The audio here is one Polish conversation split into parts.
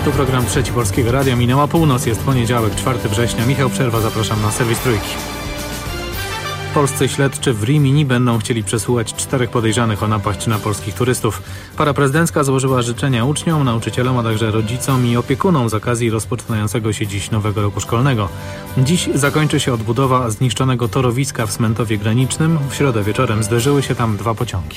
Tu program Trzeci Polskiego Radia. Minęła północ, jest poniedziałek, 4 września. Michał Przerwa, zapraszam na serwis Trójki. Polscy śledczy w Rimini będą chcieli przesłuchać 4 podejrzanych o napaść na polskich turystów. Para prezydencka złożyła życzenia uczniom, nauczycielom, a także rodzicom i opiekunom z okazji rozpoczynającego się dziś nowego roku szkolnego. Dziś zakończy się odbudowa zniszczonego torowiska w Smentowie Granicznym. W środę wieczorem zderzyły się tam 2 pociągi.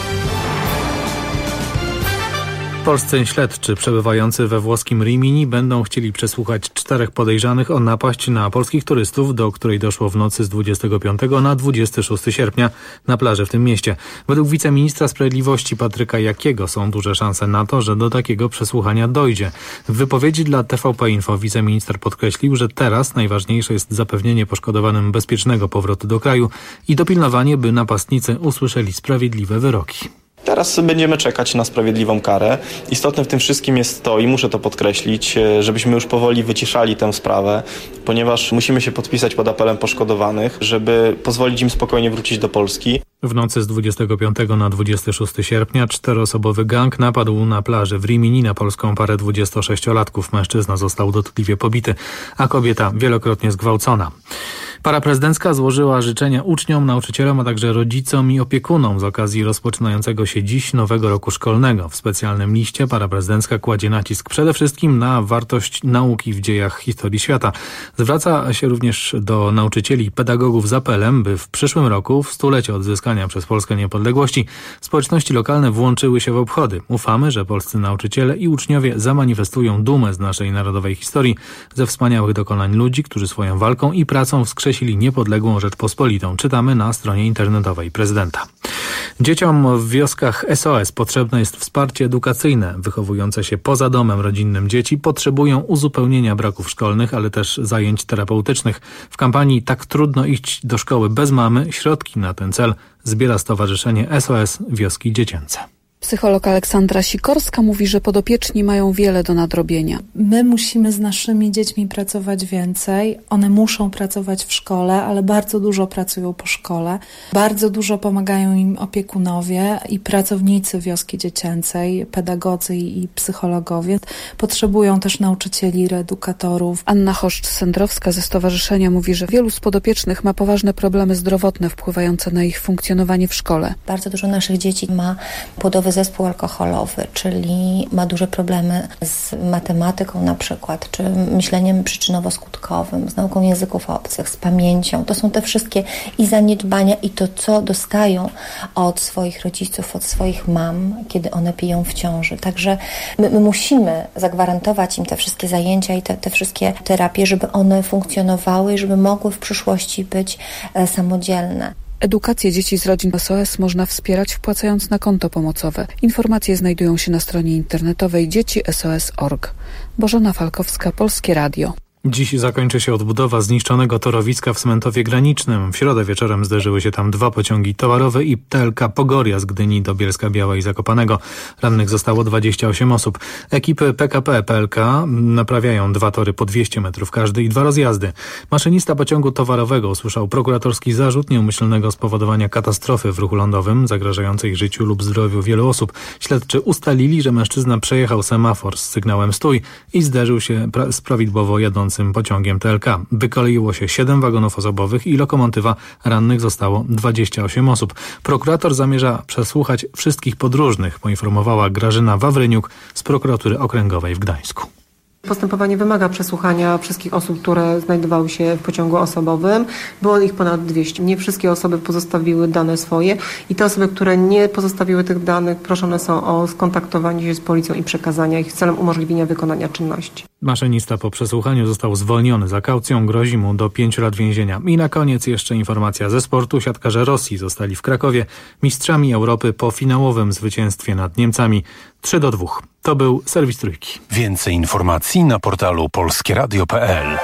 Polscy śledczy przebywający we włoskim Rimini będą chcieli przesłuchać 4 podejrzanych o napaść na polskich turystów, do której doszło w nocy z 25 na 26 sierpnia na plaży w tym mieście. Według wiceministra sprawiedliwości Patryka Jakiego są duże szanse na to, że do takiego przesłuchania dojdzie. W wypowiedzi dla TVP Info wiceminister podkreślił, że teraz najważniejsze jest zapewnienie poszkodowanym bezpiecznego powrotu do kraju i dopilnowanie, by napastnicy usłyszeli sprawiedliwe wyroki. Teraz będziemy czekać na sprawiedliwą karę. Istotne w tym wszystkim jest to, i muszę to podkreślić, żebyśmy już powoli wyciszali tę sprawę, ponieważ musimy się podpisać pod apelem poszkodowanych, żeby pozwolić im spokojnie wrócić do Polski. W nocy z 25 na 26 sierpnia 4-osobowy gang napadł na plaży w Rimini na polską parę 26-latków. Mężczyzna został dotkliwie pobity, a kobieta wielokrotnie zgwałcona. Para prezydencka złożyła życzenia uczniom, nauczycielom, a także rodzicom i opiekunom z okazji rozpoczynającego się dziś nowego roku szkolnego. W specjalnym liście para prezydencka kładzie nacisk przede wszystkim na wartość nauki w dziejach historii świata. Zwraca się również do nauczycieli i pedagogów z apelem, by w przyszłym roku, w stulecie odzyskania przez Polskę niepodległości, społeczności lokalne włączyły się w obchody. Ufamy, że polscy nauczyciele i uczniowie zamanifestują dumę z naszej narodowej historii, ze wspaniałych dokonań ludzi, którzy swoją walką i pracą wskrzesili niepodległą Rzeczpospolitą. Czytamy na stronie internetowej prezydenta. Dzieciom w wioskach SOS potrzebne jest wsparcie edukacyjne. Wychowujące się poza domem rodzinnym dzieci potrzebują uzupełnienia braków szkolnych, ale też zajęć terapeutycznych. W kampanii Tak trudno iść do szkoły bez mamy środki na ten cel zbiera Stowarzyszenie SOS Wioski Dziecięce. Psycholog Aleksandra Sikorska mówi, że podopieczni mają wiele do nadrobienia. My musimy z naszymi dziećmi pracować więcej. One muszą pracować w szkole, ale bardzo dużo pracują po szkole. Bardzo dużo pomagają im opiekunowie i pracownicy wioski dziecięcej, pedagodzy i psychologowie. Potrzebują też nauczycieli, reedukatorów. Anna Choszcz-Sendrowska ze stowarzyszenia mówi, że wielu z podopiecznych ma poważne problemy zdrowotne wpływające na ich funkcjonowanie w szkole. Bardzo dużo naszych dzieci ma płodowy zespół alkoholowy, czyli ma duże problemy z matematyką na przykład, czy myśleniem przyczynowo-skutkowym, z nauką języków obcych, z pamięcią. To są te wszystkie i zaniedbania i to, co dostają od swoich rodziców, od swoich mam, kiedy one piją w ciąży. Także my musimy zagwarantować im te wszystkie zajęcia i te wszystkie terapie, żeby one funkcjonowały i żeby mogły w przyszłości być samodzielne. Edukację dzieci z rodzin SOS można wspierać wpłacając na konto pomocowe. Informacje znajdują się na stronie internetowej dziecisos.org. Bożena Falkowska, Polskie Radio. Dziś zakończy się odbudowa zniszczonego torowiska w Smentowie Granicznym. W środę wieczorem zderzyły się tam 2 pociągi towarowe i TLK Pogoria z Gdyni do Bielska-Biała i Zakopanego. Rannych zostało 28 osób. Ekipy PKP PLK naprawiają 2 tory po 200 metrów każdy i 2 rozjazdy. Maszynista pociągu towarowego usłyszał prokuratorski zarzut nieumyślnego spowodowania katastrofy w ruchu lądowym zagrażającej życiu lub zdrowiu wielu osób. Śledczy ustalili, że mężczyzna przejechał semafor z sygnałem stój i zderzył się z prawidłowo jadącym pociągiem TLK. Wykoleiło się 7 wagonów osobowych i lokomotywa. Rannych zostało 28 osób. Prokurator zamierza przesłuchać wszystkich podróżnych, poinformowała Grażyna Wawryniuk z Prokuratury Okręgowej w Gdańsku. Postępowanie wymaga przesłuchania wszystkich osób, które znajdowały się w pociągu osobowym. Było ich ponad 200. Nie wszystkie osoby pozostawiły dane swoje i te osoby, które nie pozostawiły tych danych, proszone są o skontaktowanie się z policją i przekazania ich celem umożliwienia wykonania czynności. Maszynista po przesłuchaniu został zwolniony za kaucją, grozi mu do 5 lat więzienia. I na koniec jeszcze informacja ze sportu. Siatkarze Rosji zostali w Krakowie mistrzami Europy po finałowym zwycięstwie nad Niemcami 3-2. To był serwis Trójki. Więcej informacji na portalu polskieradio.pl.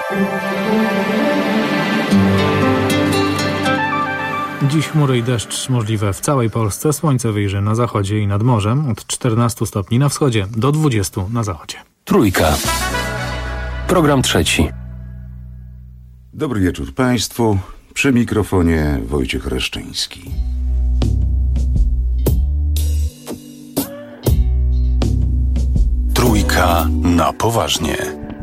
Dziś chmury i deszcz możliwe w całej Polsce. Słońce wyjrzy na zachodzie i nad morzem. Od 14 stopni na wschodzie do 20 na zachodzie. Trójka. Program trzeci. Dobry wieczór Państwu. Przy mikrofonie Wojciech Reszczyński. Trójka. Jedynka na poważnie.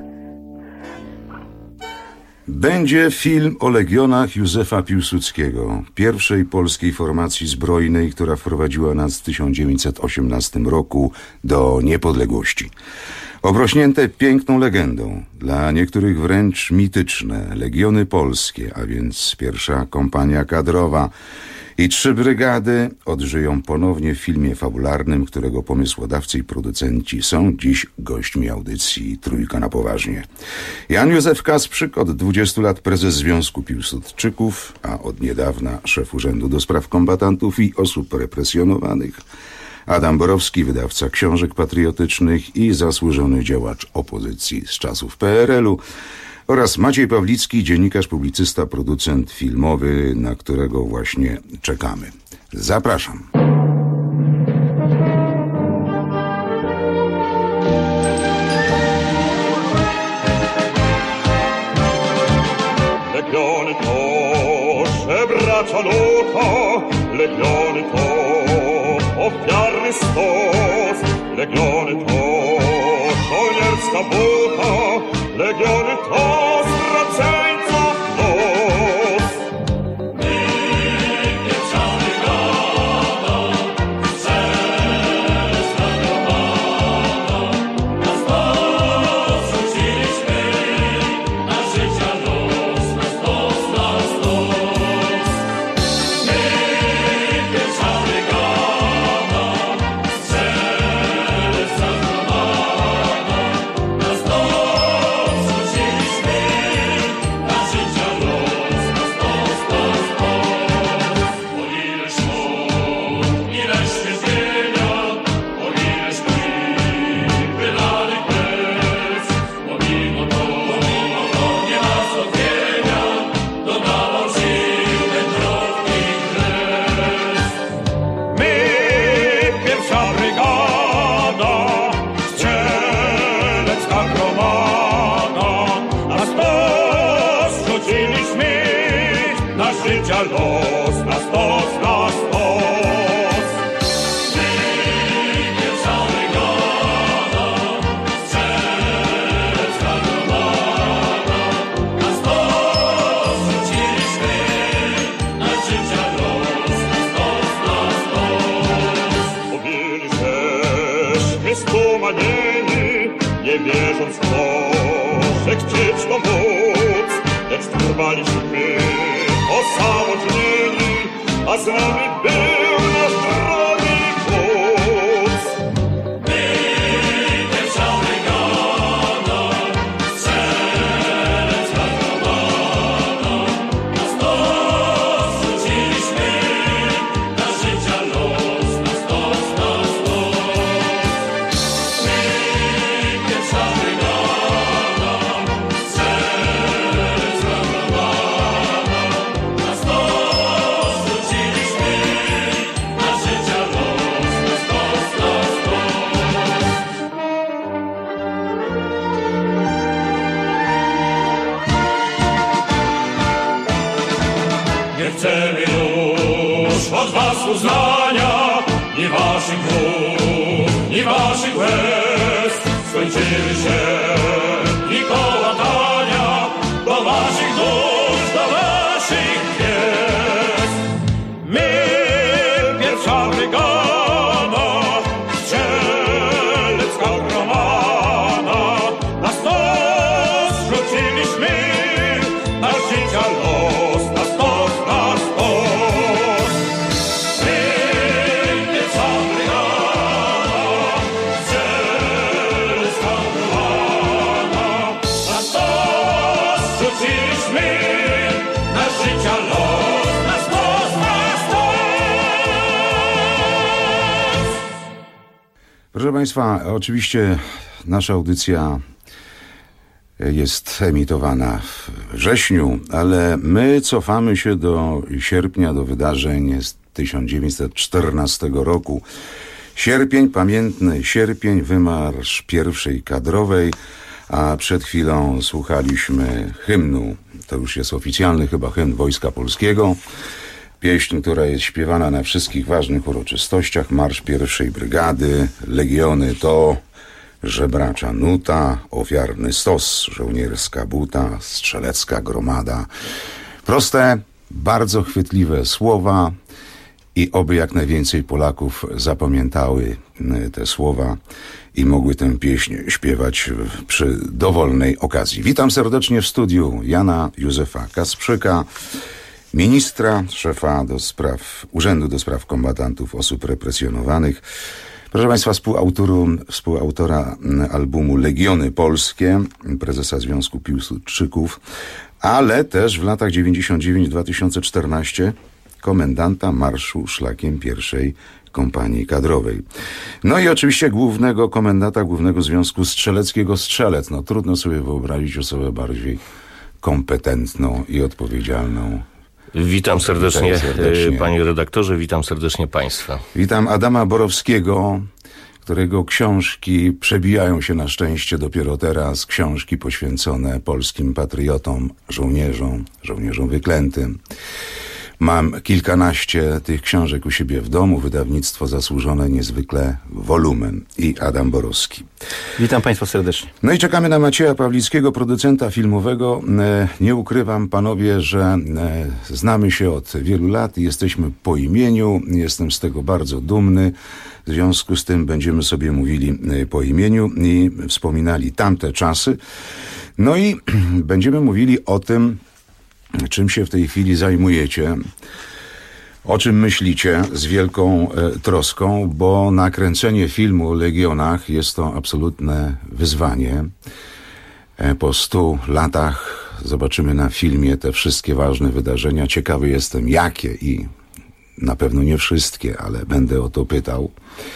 Będzie film o legionach Józefa Piłsudskiego, pierwszej polskiej formacji zbrojnej, która wprowadziła nas w 1918 roku do niepodległości. Obrośnięte piękną legendą, dla niektórych wręcz mityczne, Legiony Polskie, a więc pierwsza kompania kadrowa i 3 brygady odżyją ponownie w filmie fabularnym, którego pomysłodawcy i producenci są dziś gośćmi audycji Trójka na poważnie. Jan Józef Kasprzyk, od 20 lat prezes Związku Piłsudczyków, a od niedawna szef Urzędu do Spraw Kombatantów i Osób Represjonowanych. Adam Borowski, wydawca książek patriotycznych i zasłużony działacz opozycji z czasów PRL-u. Oraz Maciej Pawlicki, dziennikarz, publicysta, producent filmowy, na którego właśnie czekamy. Zapraszam. Legiony to żebracza luta, legiony to ofiarny stos, legiony to żołnierska buta, legiony to zdradzieńców los. My pieprzamy gada, przez nagromada, na stos rzuciliśmy, na życia los, na stos, na stos. My pieprzamy gada, przez nagromada, na stos rzuciliśmy, na życia los, na stos, na stos. O ileż mów, ileż świecenia, o ileż krwi wylanych łez, pomimo to nie ma zodwienia, dodawał sił wędrowny kres. My, pierwsza brygada, strzelecka gromada, na stos rzuciliśmy, na życia los, na stos, na stos. My, pierwsza brygada, strzelecka gromada, na stos rzuciliśmy, na życia los, na stos, na stos. Mówili, żeśmy stumanieni, nie wierząc w to, że chcieć to móc, lecz trwaliśmy osamotnieni, a z nami był nasz drogi wódz. My, pierwsza brygada, strzelecka gromada, na stos rzuciliśmy, na życia los, na stos, na stos. My, pierwsza brygada, strzelecka gromada, na stos rzuciliśmy, na życia los, na stos, na stos. Nie chcemy już od was uznania, ni waszych wód, ni waszych łez. Skończyły się i kołatania do waszych dusz, do waszych gwiazd. My, pierwsza brygada, strzelecka gromada, na stos rzuciliśmy, na życia los, na stos, na stos. My, pierwsza brygada, strzelecka gromada, na stos rzuciliśmy, na życia los, na stos, na stos. Proszę Państwa, oczywiście nasza audycja jest emitowana w wrześniu, ale my cofamy się do sierpnia, do wydarzeń z 1914 roku. Sierpień, pamiętny sierpień, wymarsz pierwszej kadrowej, a przed chwilą słuchaliśmy hymnu, to już jest oficjalny chyba hymn Wojska Polskiego, pieśń, która jest śpiewana na wszystkich ważnych uroczystościach, marsz pierwszej brygady, legiony to żebracza nuta, ofiarny stos, żołnierska buta, strzelecka gromada. Proste, bardzo chwytliwe słowa i oby jak najwięcej Polaków zapamiętały te słowa i mogły tę pieśń śpiewać przy dowolnej okazji. Witam serdecznie w studiu Jana Józefa Kasprzyka, ministra, szefa Urzędu do Spraw Kombatantów Osób Represjonowanych. Proszę Państwa, współautora albumu Legiony Polskie, prezesa Związku Piłsudczyków, ale też w latach 99-2014 komendanta Marszu Szlakiem I Kompanii Kadrowej. No i oczywiście głównego komendanta Głównego Związku Strzeleckiego Strzelec. No trudno sobie wyobrazić osobę bardziej kompetentną i odpowiedzialną. Witam serdecznie, panie redaktorze, witam serdecznie państwa. Witam Adama Borowskiego, którego książki przebijają się na szczęście dopiero teraz. Książki poświęcone polskim patriotom, żołnierzom wyklętym. Mam kilkanaście tych książek u siebie w domu. Wydawnictwo zasłużone niezwykle Wolumen i Adam Borowski. Witam Państwa serdecznie. No i czekamy na Macieja Pawlickiego, producenta filmowego. Nie ukrywam, panowie, że znamy się od wielu lat i jesteśmy po imieniu. Jestem z tego bardzo dumny. W związku z tym będziemy sobie mówili po imieniu i wspominali tamte czasy. No i będziemy mówili o tym, czym się w tej chwili zajmujecie, o czym myślicie z wielką troską, bo nakręcenie filmu o Legionach jest to absolutne wyzwanie. Po 100 latach zobaczymy na filmie te wszystkie ważne wydarzenia. Ciekawy jestem, jakie i na pewno nie wszystkie, ale będę o to pytał.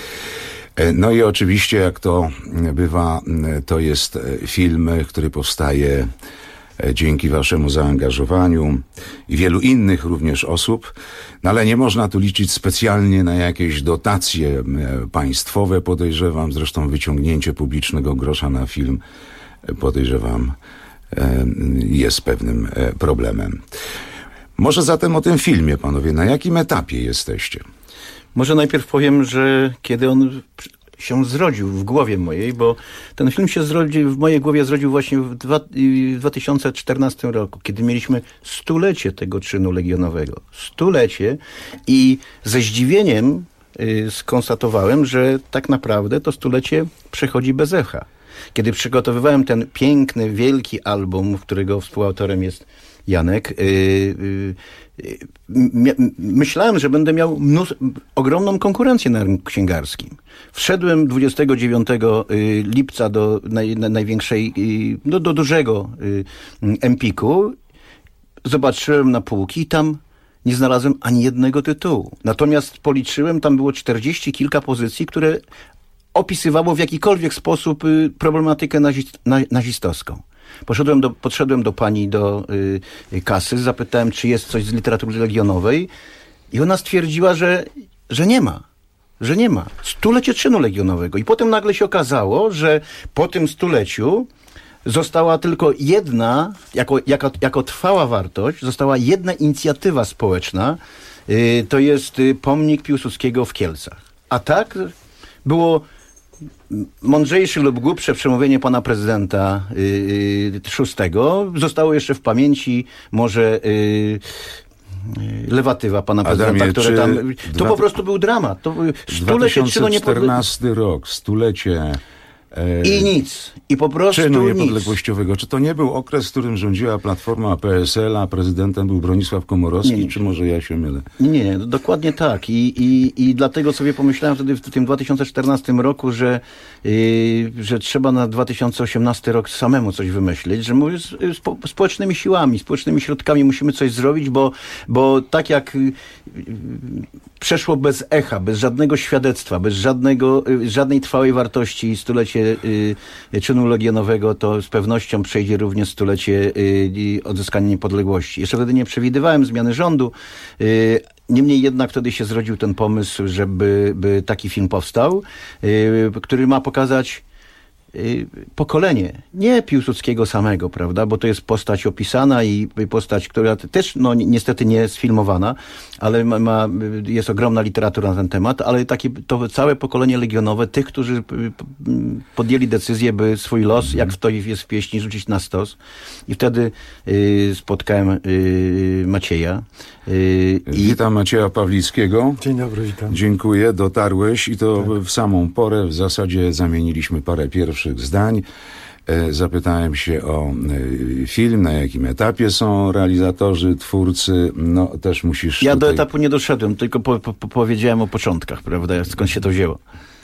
No i oczywiście, jak to bywa, to jest film, który powstaje dzięki waszemu zaangażowaniu i wielu innych również osób, no ale nie można tu liczyć specjalnie na jakieś dotacje państwowe, podejrzewam, zresztą wyciągnięcie publicznego grosza na film, podejrzewam, jest pewnym problemem. Może zatem o tym filmie, panowie, na jakim etapie jesteście? Może najpierw powiem, że kiedy on się zrodził w głowie mojej, bo ten film się w mojej głowie zrodził właśnie w 2014 roku, kiedy mieliśmy 100-lecie tego czynu legionowego. 100-lecie i ze zdziwieniem skonstatowałem, że tak naprawdę to 100-lecie przechodzi bez echa. Kiedy przygotowywałem ten piękny, wielki album, którego współautorem jest Janek, myślałem, że będę miał ogromną konkurencję na rynku księgarskim. Wszedłem 29 lipca do największej, do dużego Empiku, zobaczyłem na półki i tam nie znalazłem ani jednego tytułu. Natomiast policzyłem, tam było 40 kilka pozycji, które opisywało w jakikolwiek sposób problematykę nazistowską. Podszedłem do pani do kasy, zapytałem, czy jest coś z literatury legionowej i ona stwierdziła, że nie ma. Że nie ma. 100-lecie czynu legionowego. I potem nagle się okazało, że po tym 100-leciu została tylko jedna, jako trwała wartość, została jedna inicjatywa społeczna. To jest pomnik Piłsudskiego w Kielcach. A tak było mądrzejsze lub głupsze przemówienie pana prezydenta VI. Zostało jeszcze w pamięci może lewatywa pana prezydenta, które tam... To po prostu był dramat. To 2014 rok, 100-lecie... I nic. I po prostu czynu nic. niepodległościowego. Czy to nie był okres, w którym rządziła Platforma PSL, a prezydentem był Bronisław Komorowski, nie. Czy może ja się mylę? Nie, dokładnie tak. I dlatego sobie pomyślałem wtedy w tym 2014 roku, że trzeba na 2018 rok samemu coś wymyślić, że mówię, społecznymi siłami, społecznymi środkami musimy coś zrobić, bo tak jak przeszło bez echa, bez żadnego świadectwa, bez żadnej trwałej wartości 100-lecie czynu legionowego, to z pewnością przejdzie również 100-lecie odzyskania niepodległości. Jeszcze wtedy nie przewidywałem zmiany rządu. Niemniej jednak wtedy się zrodził ten pomysł, żeby taki film powstał, który ma pokazać pokolenie, nie Piłsudskiego samego, prawda, bo to jest postać opisana i postać, która też niestety nie jest sfilmowana, ale jest ogromna literatura na ten temat, ale to całe pokolenie legionowe, tych, którzy podjęli decyzję, by swój los, jak to jest w pieśni, rzucić na stos. I wtedy spotkałem Macieja. Witam Macieja Pawlickiego. Dzień dobry, witam. Dziękuję, dotarłeś i to w samą porę. W zasadzie zamieniliśmy parę pierwszych zdań. Zapytałem się o film, na jakim etapie są realizatorzy, twórcy. No też musisz... Ja do etapu nie doszedłem, tylko powiedziałem o początkach, prawda, skąd się to wzięło.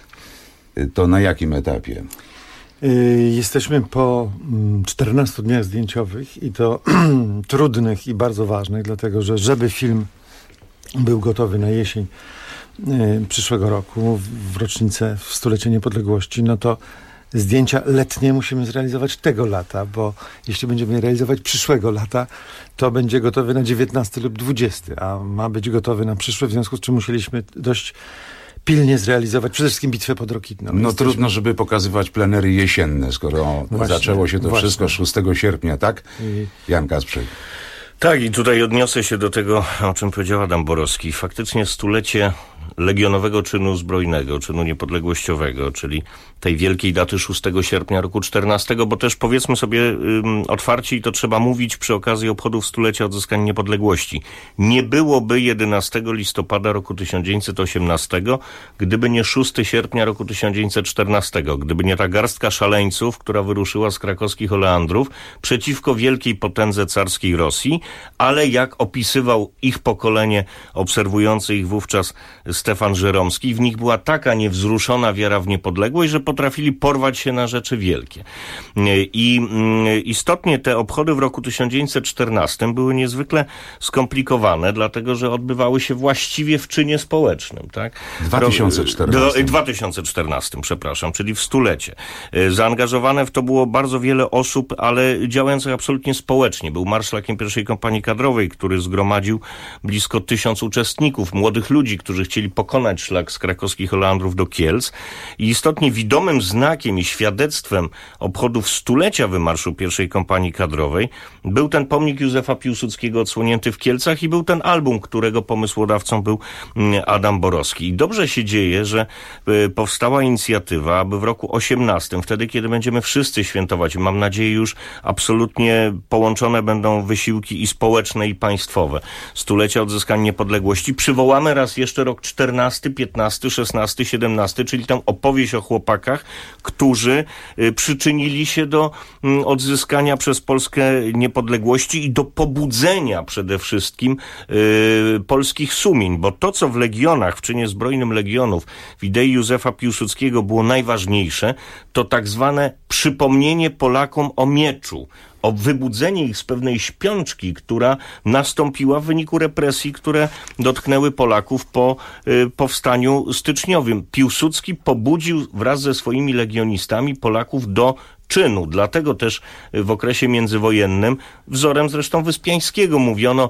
To na jakim etapie? Jesteśmy po 14 dniach zdjęciowych i to trudnych i bardzo ważnych, dlatego że żeby film był gotowy na jesień przyszłego roku, w rocznicę, w stulecie niepodległości, no to zdjęcia letnie musimy zrealizować tego lata, bo jeśli będziemy je realizować przyszłego lata, to będzie gotowy na 19 lub 20, a ma być gotowy na przyszłe, w związku z czym musieliśmy dość pilnie zrealizować przede wszystkim bitwę pod Rokitną. No trudno, żeby pokazywać plenery jesienne, skoro zaczęło się to wszystko 6 sierpnia, tak? Jan Kasprzyk. Tak, i tutaj odniosę się do tego, o czym powiedział Adam Borowski. Faktycznie stulecie Legionowego Czynu Zbrojnego, Czynu Niepodległościowego, czyli tej wielkiej daty 6 sierpnia roku 14, bo też powiedzmy sobie otwarcie, i to trzeba mówić przy okazji obchodów stulecia odzyskania niepodległości. Nie byłoby 11 listopada roku 1918, gdyby nie 6 sierpnia roku 1914, gdyby nie ta garstka szaleńców, która wyruszyła z krakowskich oleandrów przeciwko wielkiej potędze carskiej Rosji, ale jak opisywał ich pokolenie, obserwujący ich wówczas Stefan Żeromski, w nich była taka niewzruszona wiara w niepodległość, że potrafili porwać się na rzeczy wielkie. I istotnie te obchody w roku 1914 były niezwykle skomplikowane, dlatego że odbywały się właściwie w czynie społecznym. Tak? 2014, przepraszam, czyli w stulecie. Zaangażowane w to było bardzo wiele osób, ale działających absolutnie społecznie. Był marszlakiem pierwszej kompanii kadrowej, który zgromadził blisko 1000 uczestników, młodych ludzi, którzy chcieli pokonać szlak z krakowskich oleandrów do Kielc. I istotnie widomym znakiem i świadectwem obchodów stulecia wymarszu pierwszej kompanii kadrowej był ten pomnik Józefa Piłsudskiego odsłonięty w Kielcach i był ten album, którego pomysłodawcą był Adam Borowski. I dobrze się dzieje, że powstała inicjatywa, aby w roku 18, wtedy kiedy będziemy wszyscy świętować, mam nadzieję już absolutnie połączone będą wysiłki i społeczne, i państwowe, stulecia odzyskania niepodległości, przywołamy raz jeszcze rok 14, 15, 16, 17, czyli tę opowieść o chłopakach, którzy przyczynili się do odzyskania przez Polskę niepodległości i do pobudzenia przede wszystkim polskich sumień, bo to, co w legionach, w czynie zbrojnym legionów, w idei Józefa Piłsudskiego było najważniejsze, to tak zwane przypomnienie Polakom o mieczu, o wybudzenie ich z pewnej śpiączki, która nastąpiła w wyniku represji, które dotknęły Polaków po powstaniu styczniowym. Piłsudski pobudził wraz ze swoimi legionistami Polaków do czynu. Dlatego też w okresie międzywojennym, wzorem zresztą Wyspiańskiego, mówiono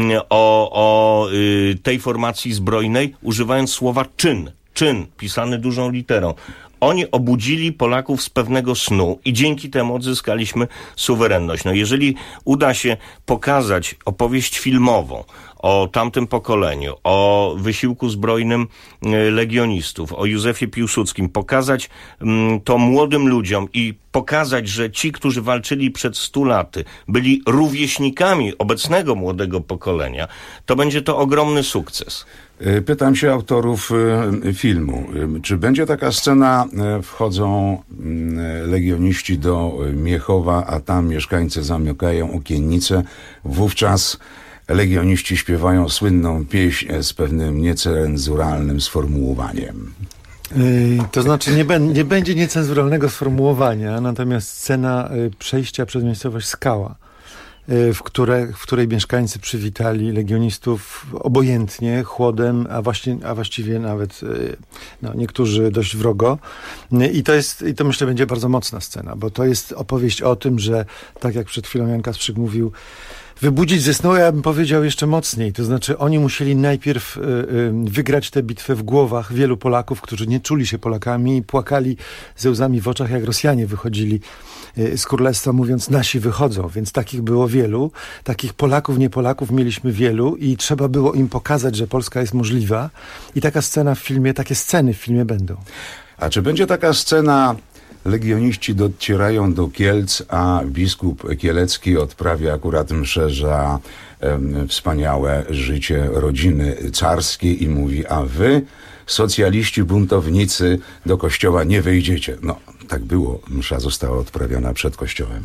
o tej formacji zbrojnej, używając słowa czyn. Czyn, pisany dużą literą. Oni obudzili Polaków z pewnego snu i dzięki temu odzyskaliśmy suwerenność. No jeżeli uda się pokazać opowieść filmową o tamtym pokoleniu, o wysiłku zbrojnym legionistów, o Józefie Piłsudskim, pokazać to młodym ludziom i pokazać, że ci, którzy walczyli przed 100 laty, byli rówieśnikami obecnego młodego pokolenia, to będzie to ogromny sukces. Pytam się autorów filmu, czy będzie taka scena, wchodzą legioniści do Miechowa, a tam mieszkańcy zamykają okiennice, wówczas legioniści śpiewają słynną pieśń z pewnym niecenzuralnym sformułowaniem. To znaczy nie będzie niecenzuralnego sformułowania, natomiast scena przejścia przez miejscowość Skała, w której mieszkańcy przywitali legionistów obojętnie, chłodem, a właściwie nawet niektórzy dość wrogo. I to myślę będzie bardzo mocna scena, bo to jest opowieść o tym, że tak jak przed chwilą Jan Kasprzyk mówił, Wybudzić ze snu, ja bym powiedział jeszcze mocniej. To znaczy oni musieli najpierw wygrać tę bitwę w głowach wielu Polaków, którzy nie czuli się Polakami i płakali ze łzami w oczach, jak Rosjanie wychodzili z królestwa, mówiąc nasi wychodzą. Więc takich było wielu. Takich Polaków, nie Polaków mieliśmy wielu i trzeba było im pokazać, że Polska jest możliwa. I taka scena w filmie, takie sceny w filmie będą. A czy będzie taka scena... Legioniści docierają do Kielc, a biskup kielecki odprawia akurat mszę za wspaniałe życie rodziny carskiej i mówi, a wy, socjaliści, buntownicy, do kościoła nie wejdziecie. No, tak było. Msza została odprawiona przed kościołem.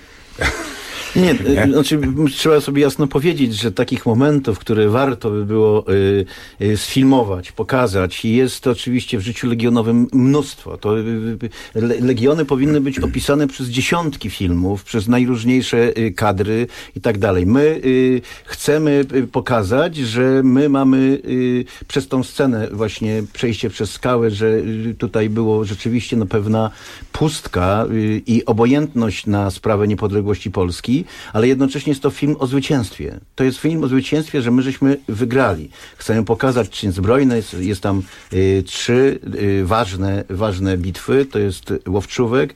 Nie, znaczy trzeba sobie jasno powiedzieć, że takich momentów, które warto by było sfilmować, pokazać, jest oczywiście w życiu legionowym mnóstwo. To legiony powinny być opisane przez dziesiątki filmów, przez najróżniejsze kadry i tak dalej. My chcemy pokazać, że my mamy przez tą scenę właśnie przejście przez skałę, że tutaj było rzeczywiście pewna pustka i obojętność na sprawę niepodległości Polski, ale jednocześnie jest to film o zwycięstwie. To jest film o zwycięstwie, że my żeśmy wygrali. Chcemy pokazać czyn zbrojny. Jest tam 3 ważne bitwy. To jest Łowczówek,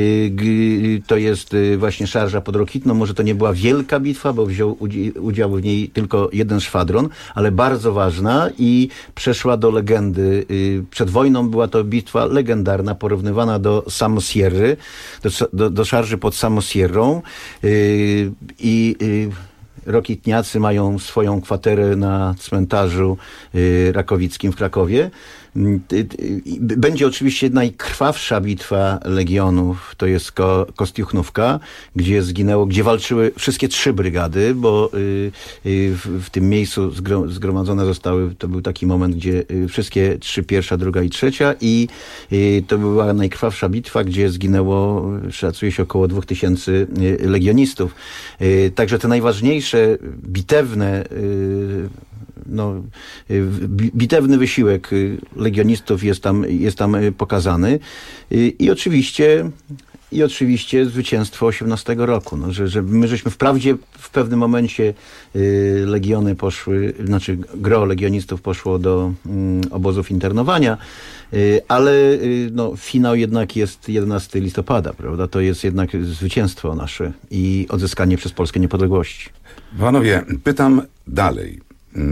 to jest właśnie szarża pod Rokitną. Może to nie była wielka bitwa, bo wziął udział w niej tylko 1 szwadron, ale bardzo ważna i przeszła do legendy. Przed wojną była to bitwa legendarna, porównywana do Samosierry, do szarży pod Samosierrą. I Rokitniacy mają swoją kwaterę na cmentarzu rakowickim w Krakowie. Będzie oczywiście najkrwawsza bitwa Legionów, to jest Kostiuchnówka, gdzie walczyły wszystkie 3 brygady, bo w tym miejscu zgromadzone zostały, to był taki moment, gdzie wszystkie 3, 1., 2. i 3. i to była najkrwawsza bitwa, gdzie zginęło, szacuje się, około 2000 legionistów. Także te najważniejsze bitewne bitewny wysiłek legionistów jest tam pokazany i oczywiście zwycięstwo 18 roku. Że my żeśmy wprawdzie w pewnym momencie legiony poszły, gro legionistów poszło do obozów internowania, ale finał jednak jest 11 listopada, prawda? To jest jednak zwycięstwo nasze i odzyskanie przez Polskę niepodległości. Panowie, pytam dalej.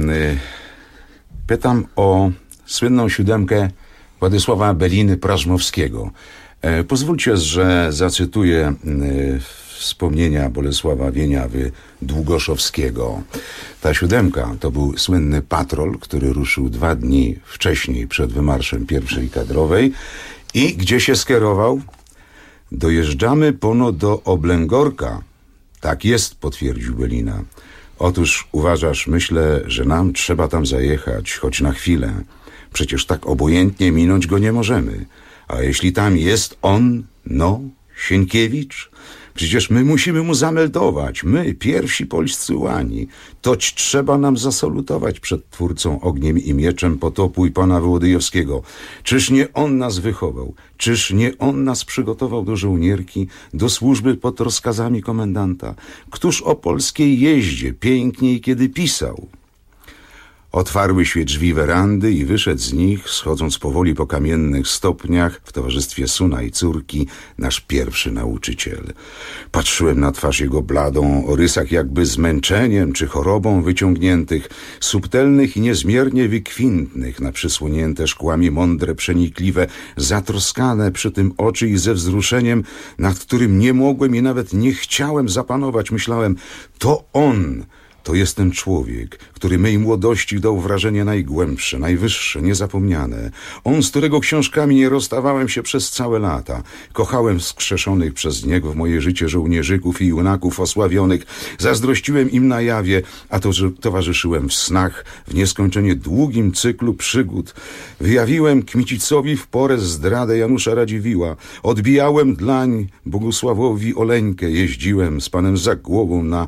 Pytam o słynną 7 Władysława Beliny-Prażmowskiego. Pozwólcie, że zacytuję wspomnienia Bolesława Wieniawy-Długoszowskiego. Ta 7 to był słynny patrol, który ruszył 2 dni wcześniej przed wymarszem pierwszej kadrowej i gdzie się skierował? Dojeżdżamy pono do Oblęgorka. Tak jest, potwierdził Belina. Otóż uważasz, myślę, że nam trzeba tam zajechać, choć na chwilę. Przecież tak obojętnie minąć go nie możemy. A jeśli tam jest on, Sienkiewicz, przecież my musimy mu zameldować, my, pierwsi polscy łani. Toć trzeba nam zasalutować przed Twórcą ogniem i mieczem potopu i pana Wołodyjowskiego. Czyż nie on nas wychował? Czyż nie on nas przygotował do żołnierki, do służby pod rozkazami komendanta? Któż o polskiej jeździe piękniej kiedy pisał? Otwarły się drzwi werandy i wyszedł z nich, schodząc powoli po kamiennych stopniach, w towarzystwie syna i córki, nasz pierwszy nauczyciel. Patrzyłem na twarz jego bladą, o rysach jakby zmęczeniem czy chorobą wyciągniętych, subtelnych i niezmiernie wykwintnych, na przysłonięte szkłami mądre, przenikliwe, zatroskane przy tym oczy i ze wzruszeniem, nad którym nie mogłem i nawet nie chciałem zapanować. Myślałem, to on... To jest ten człowiek, który mej młodości dał wrażenie najgłębsze, najwyższe, niezapomniane. On, z którego książkami nie rozstawałem się przez całe lata. Kochałem wskrzeszonych przez niego w moje życie żołnierzyków i junaków osławionych. Zazdrościłem im na jawie, a to, że towarzyszyłem w snach, w nieskończenie długim cyklu przygód. Wyjawiłem Kmicicowi w porę zdradę Janusza Radziwiła. Odbijałem dlań Bogusławowi Oleńkę. Jeździłem z panem Zagłową na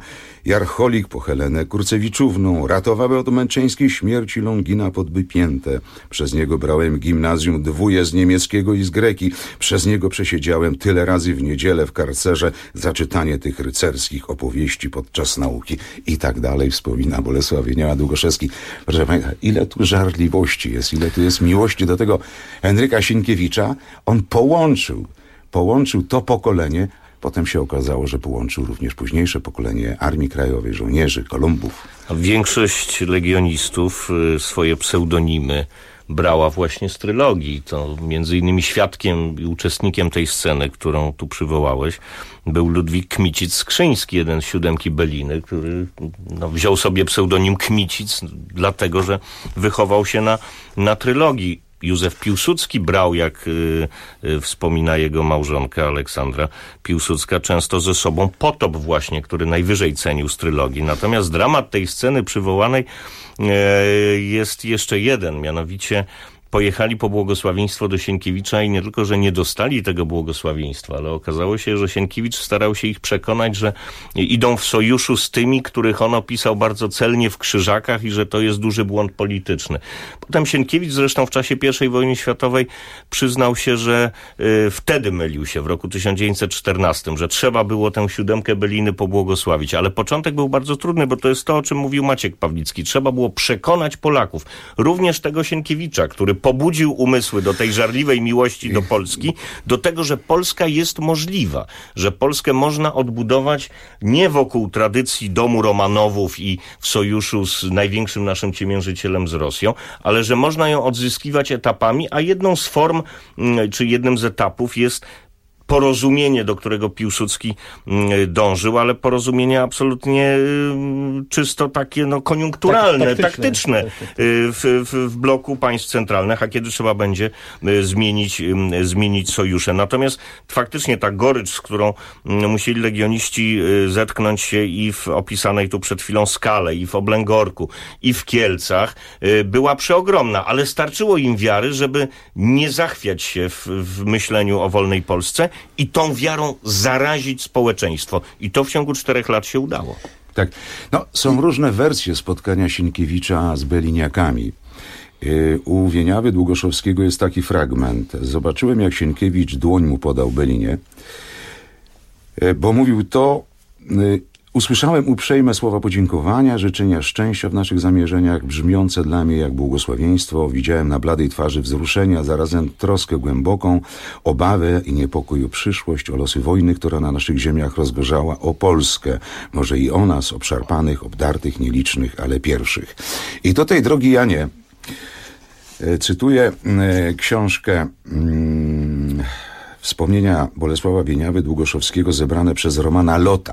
Jarcholik po Helenę Kurcewiczówną, ratowały od męczeńskiej śmierci Longina Podbypięte. Przez niego brałem gimnazjum dwóje z niemieckiego i z greki. Przez niego przesiedziałem tyle razy w niedzielę w karcerze za czytanie tych rycerskich opowieści podczas nauki. I tak dalej wspomina Bolesław Wieniawa-Długoszewski. Proszę Państwa, ile tu żarliwości jest, ile tu jest miłości do tego Henryka Sienkiewicza. On połączył to pokolenie. Potem się okazało, że połączył również późniejsze pokolenie Armii Krajowej, żołnierzy, Kolumbów. Większość legionistów swoje pseudonimy brała właśnie z trylogii. To między innymi świadkiem i uczestnikiem tej sceny, którą tu przywołałeś, był Ludwik Kmicic-Skrzyński, jeden z siódemki Beliny, który wziął sobie pseudonim Kmicic, dlatego że wychował się na trylogii. Józef Piłsudski brał, jak wspomina jego małżonka Aleksandra Piłsudska, często ze sobą potop właśnie, który najwyżej cenił z trylogii. Natomiast dramat tej sceny przywołanej jest jeszcze jeden, mianowicie pojechali po błogosławieństwo do Sienkiewicza i nie tylko, że nie dostali tego błogosławieństwa, ale okazało się, że Sienkiewicz starał się ich przekonać, że idą w sojuszu z tymi, których on opisał bardzo celnie w Krzyżakach i że to jest duży błąd polityczny. Potem Sienkiewicz zresztą w czasie I wojny światowej przyznał się, że wtedy mylił się w roku 1914, że trzeba było tę siódemkę Beliny pobłogosławić, ale początek był bardzo trudny, bo to jest to, o czym mówił Maciek Pawlicki. Trzeba było przekonać Polaków, również tego Sienkiewicza, który pobudził umysły do tej żarliwej miłości do Polski, do tego, że Polska jest możliwa, że Polskę można odbudować nie wokół tradycji domu Romanowów i w sojuszu z największym naszym ciemiężycielem z Rosją, ale że można ją odzyskiwać etapami, a jedną z form, czy jednym z etapów jest porozumienie, do którego Piłsudski dążył, ale porozumienie absolutnie czysto takie koniunkturalne, taktyczne w bloku państw centralnych, a kiedy trzeba będzie zmienić sojusze. Natomiast faktycznie ta gorycz, z którą musieli legioniści zetknąć się i w opisanej tu przed chwilą Skale, i w Oblęgorku, i w Kielcach, była przeogromna, ale starczyło im wiary, żeby nie zachwiać się w myśleniu o wolnej Polsce i tą wiarą zarazić społeczeństwo. I to w ciągu 4 lat się udało. Tak. Są różne wersje spotkania Sienkiewicza z beliniakami. U Wieniawy Długoszowskiego jest taki fragment. Zobaczyłem, jak Sienkiewicz dłoń mu podał Belinie, bo mówił to... Usłyszałem uprzejme słowa podziękowania, życzenia szczęścia w naszych zamierzeniach, brzmiące dla mnie jak błogosławieństwo. Widziałem na bladej twarzy wzruszenia, zarazem troskę głęboką, obawę i niepokój o przyszłość, o losy wojny, która na naszych ziemiach rozgorzała, o Polskę, może i o nas, obszarpanych, obdartych, nielicznych, ale pierwszych. I tutaj, drogi Janie, cytuję książkę Wspomnienia Bolesława Wieniawy Długoszowskiego zebrane przez Romana Lota.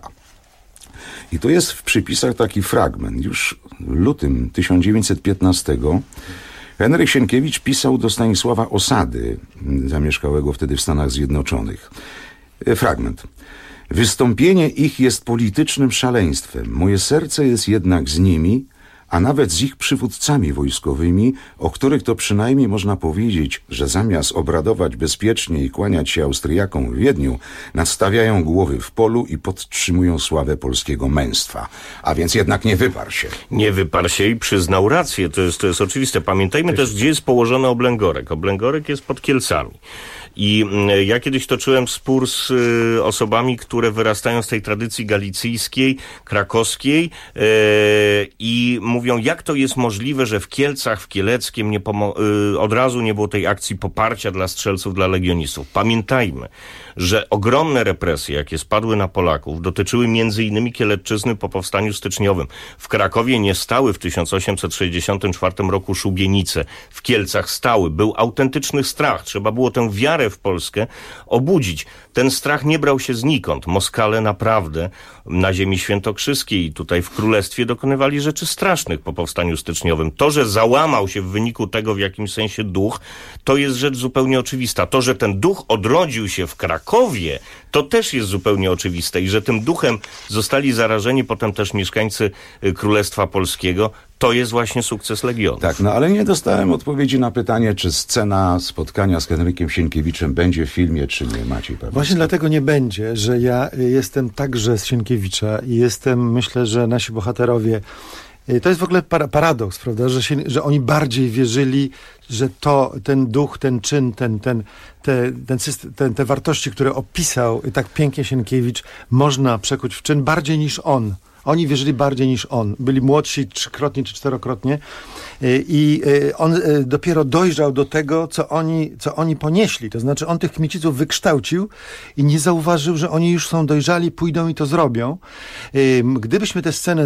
I to jest w przypisach taki fragment. Już w lutym 1915 Henryk Sienkiewicz pisał do Stanisława Osady, zamieszkałego wtedy w Stanach Zjednoczonych. Fragment. Wystąpienie ich jest politycznym szaleństwem. Moje serce jest jednak z nimi, a nawet z ich przywódcami wojskowymi, o których to przynajmniej można powiedzieć, że zamiast obradować bezpiecznie i kłaniać się Austriakom w Wiedniu, nadstawiają głowy w polu i podtrzymują sławę polskiego męstwa. A więc jednak nie wyparł się. Nie wyparł się i przyznał rację. To jest oczywiste. Pamiętajmy też, gdzie jest położony Oblęgorek. Oblęgorek jest pod Kielcami. I ja kiedyś toczyłem spór z osobami, które wyrastają z tej tradycji galicyjskiej, krakowskiej i mówią, jak to jest możliwe, że w Kielcach, w Kieleckiem od razu nie było tej akcji poparcia dla strzelców, dla legionistów. Pamiętajmy, że ogromne represje, jakie spadły na Polaków, dotyczyły między innymi Kielecczyzny po powstaniu styczniowym. W Krakowie nie stały w 1864 roku szubienice. W Kielcach stały. Był autentyczny strach. Trzeba było tę wiarę w Polskę obudzić. Ten strach nie brał się znikąd. Moskale naprawdę na ziemi świętokrzyskiej, tutaj w Królestwie, dokonywali rzeczy strasznych po powstaniu styczniowym. To, że załamał się w wyniku tego w jakimś sensie duch, to jest rzecz zupełnie oczywista. To, że ten duch odrodził się w Krakowie, to też jest zupełnie oczywiste. I że tym duchem zostali zarażeni potem też mieszkańcy Królestwa Polskiego, To jest właśnie sukces Legionów. Tak, no ale nie dostałem odpowiedzi na pytanie, czy scena spotkania z Henrykiem Sienkiewiczem będzie w filmie, czy nie. Maciej Pawłowski. Właśnie dlatego nie będzie, że ja jestem także z Sienkiewicza i myślę, że nasi bohaterowie, to jest w ogóle paradoks, prawda, że oni bardziej wierzyli, że ten duch, ten czyn, te wartości, które opisał tak pięknie Sienkiewicz, można przekuć w czyn bardziej niż on. Oni wierzyli bardziej niż on. Byli młodsi 3-krotnie czy 4-krotnie i on dopiero dojrzał do tego, co oni ponieśli. To znaczy on tych Kmieciców wykształcił i nie zauważył, że oni już są dojrzali, pójdą i to zrobią. Gdybyśmy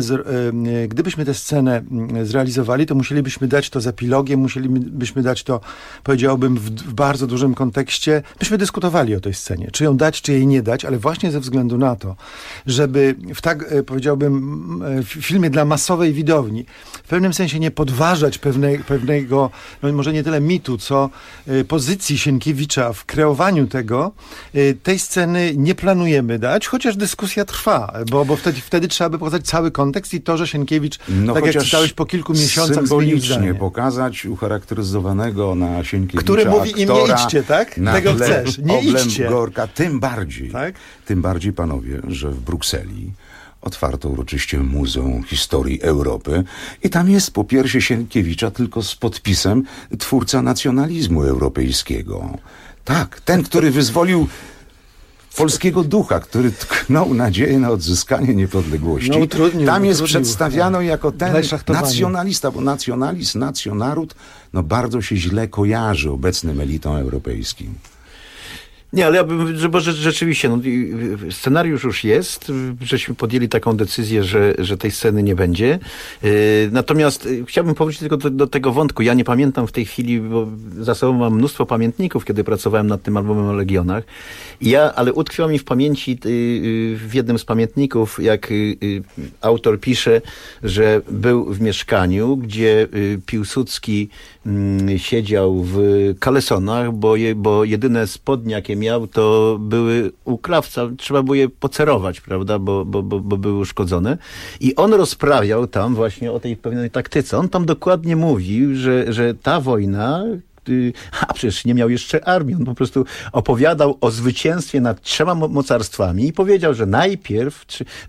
tę scenę zrealizowali, to musielibyśmy dać to z epilogiem, musielibyśmy dać to, powiedziałbym, w bardzo dużym kontekście. Byśmy dyskutowali o tej scenie, czy ją dać, czy jej nie dać, ale właśnie ze względu na to, żeby w tak, powiedziałbym, w filmie dla masowej widowni w pewnym sensie nie podważać pewnego, no może nie tyle mitu, co pozycji Sienkiewicza w kreowaniu tej sceny nie planujemy dać, chociaż dyskusja trwa, bo wtedy trzeba by pokazać cały kontekst i to, że Sienkiewicz, tak jak czytałeś, po kilku miesiącach symbolicznie pokazać ucharakteryzowanego na Sienkiewicza który mówi aktora, im nie idźcie, tak? Tego chcesz, nie idźcie. Gorka, tym bardziej, tak? Tym bardziej, panowie, że w Brukseli otwarto uroczyście Muzeum Historii Europy i tam jest po piersie Sienkiewicza tylko z podpisem twórca nacjonalizmu europejskiego. Tak, ten, który wyzwolił polskiego ducha, który tknął nadzieję na odzyskanie niepodległości. Tam jest przedstawiano jako ten nacjonalista, bo nacjonaród, bardzo się źle kojarzy obecnym elitom europejskim. Nie, ale ja bym, bo rzeczywiście, scenariusz już jest, żeśmy podjęli taką decyzję, że tej sceny nie będzie. Natomiast chciałbym powrócić tylko do tego wątku. Ja nie pamiętam w tej chwili, bo za sobą mam mnóstwo pamiętników, kiedy pracowałem nad tym albumem o Legionach. Ale utkwiło mi w pamięci w jednym z pamiętników, jak autor pisze, że był w mieszkaniu, gdzie Piłsudski siedział w kalesonach, bo jedyne spodnie, jakie miał, to były u krawca. Trzeba było je pocerować, prawda, bo były uszkodzone. I on rozprawiał tam właśnie o tej pewnej taktyce. On tam dokładnie mówił, że ta wojna, a przecież nie miał jeszcze armii. On po prostu opowiadał o zwycięstwie nad 3 mocarstwami i powiedział, że najpierw,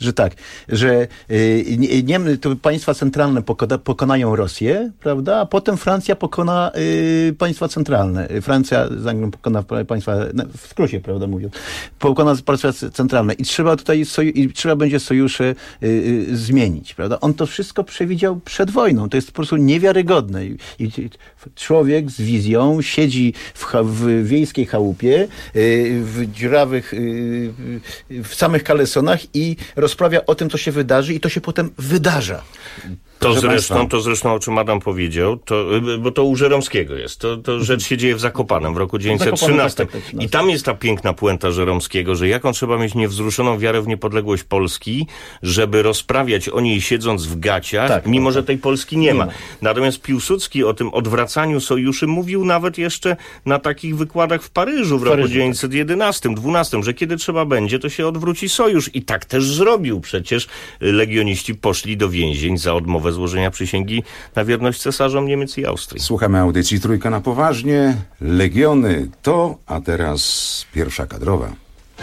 że to państwa centralne pokonają Rosję, prawda, a potem Francja pokona państwa centralne. Francja z Anglią pokona państwa, w skrócie, prawda, mówiąc, pokona państwa centralne i trzeba tutaj trzeba będzie sojusze zmienić, prawda. On to wszystko przewidział przed wojną. To jest po prostu niewiarygodne. I człowiek z wizją siedzi w wiejskiej chałupie, w dziurawych, w samych kalesonach i rozprawia o tym, co się wydarzy i to się potem wydarza. To zresztą, o czym Adam powiedział, bo to u Żeromskiego jest. To rzecz się dzieje w Zakopanem w roku 1913. I tam jest ta piękna puenta Żeromskiego, że jaką trzeba mieć niewzruszoną wiarę w niepodległość Polski, żeby rozprawiać o niej siedząc w gaciach, mimo że tej Polski nie ma. Natomiast Piłsudski o tym odwracaniu sojuszy mówił nawet jeszcze na takich wykładach w Paryżu w roku 1911-12, że kiedy trzeba będzie, to się odwróci sojusz. I tak też zrobił. Przecież legioniści poszli do więzień za odmowę złożenia przysięgi na wierność cesarzom Niemiec i Austrii. Słuchamy audycji Trójka na poważnie. Legiony to, a teraz pierwsza kadrowa.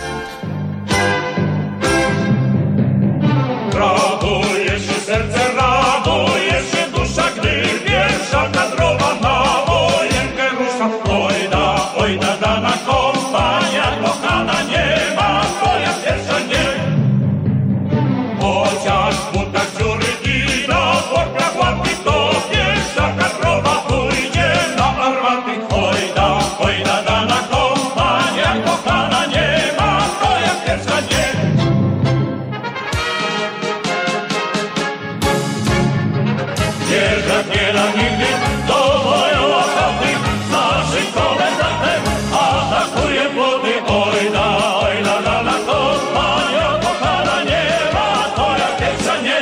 Raduje się serce, raduje się dusza, gdy pierwsza kadrowa na wojenkę rusza. Ojda, dana kompania, kochana nie ma, twoja pierwsza nie. Chociaż w butach dziury i na workach łapy, to pierwsza kadrowa pójdzie na armaty. Ojda, dana kompania, kochana nie ma, twoja pierwsza nie. Nie da nigdy do boju ochoty, z naszym komendantem atakuje płoty. Ojda, dana kompania, kochana nie ma, twoja pierwsza nie.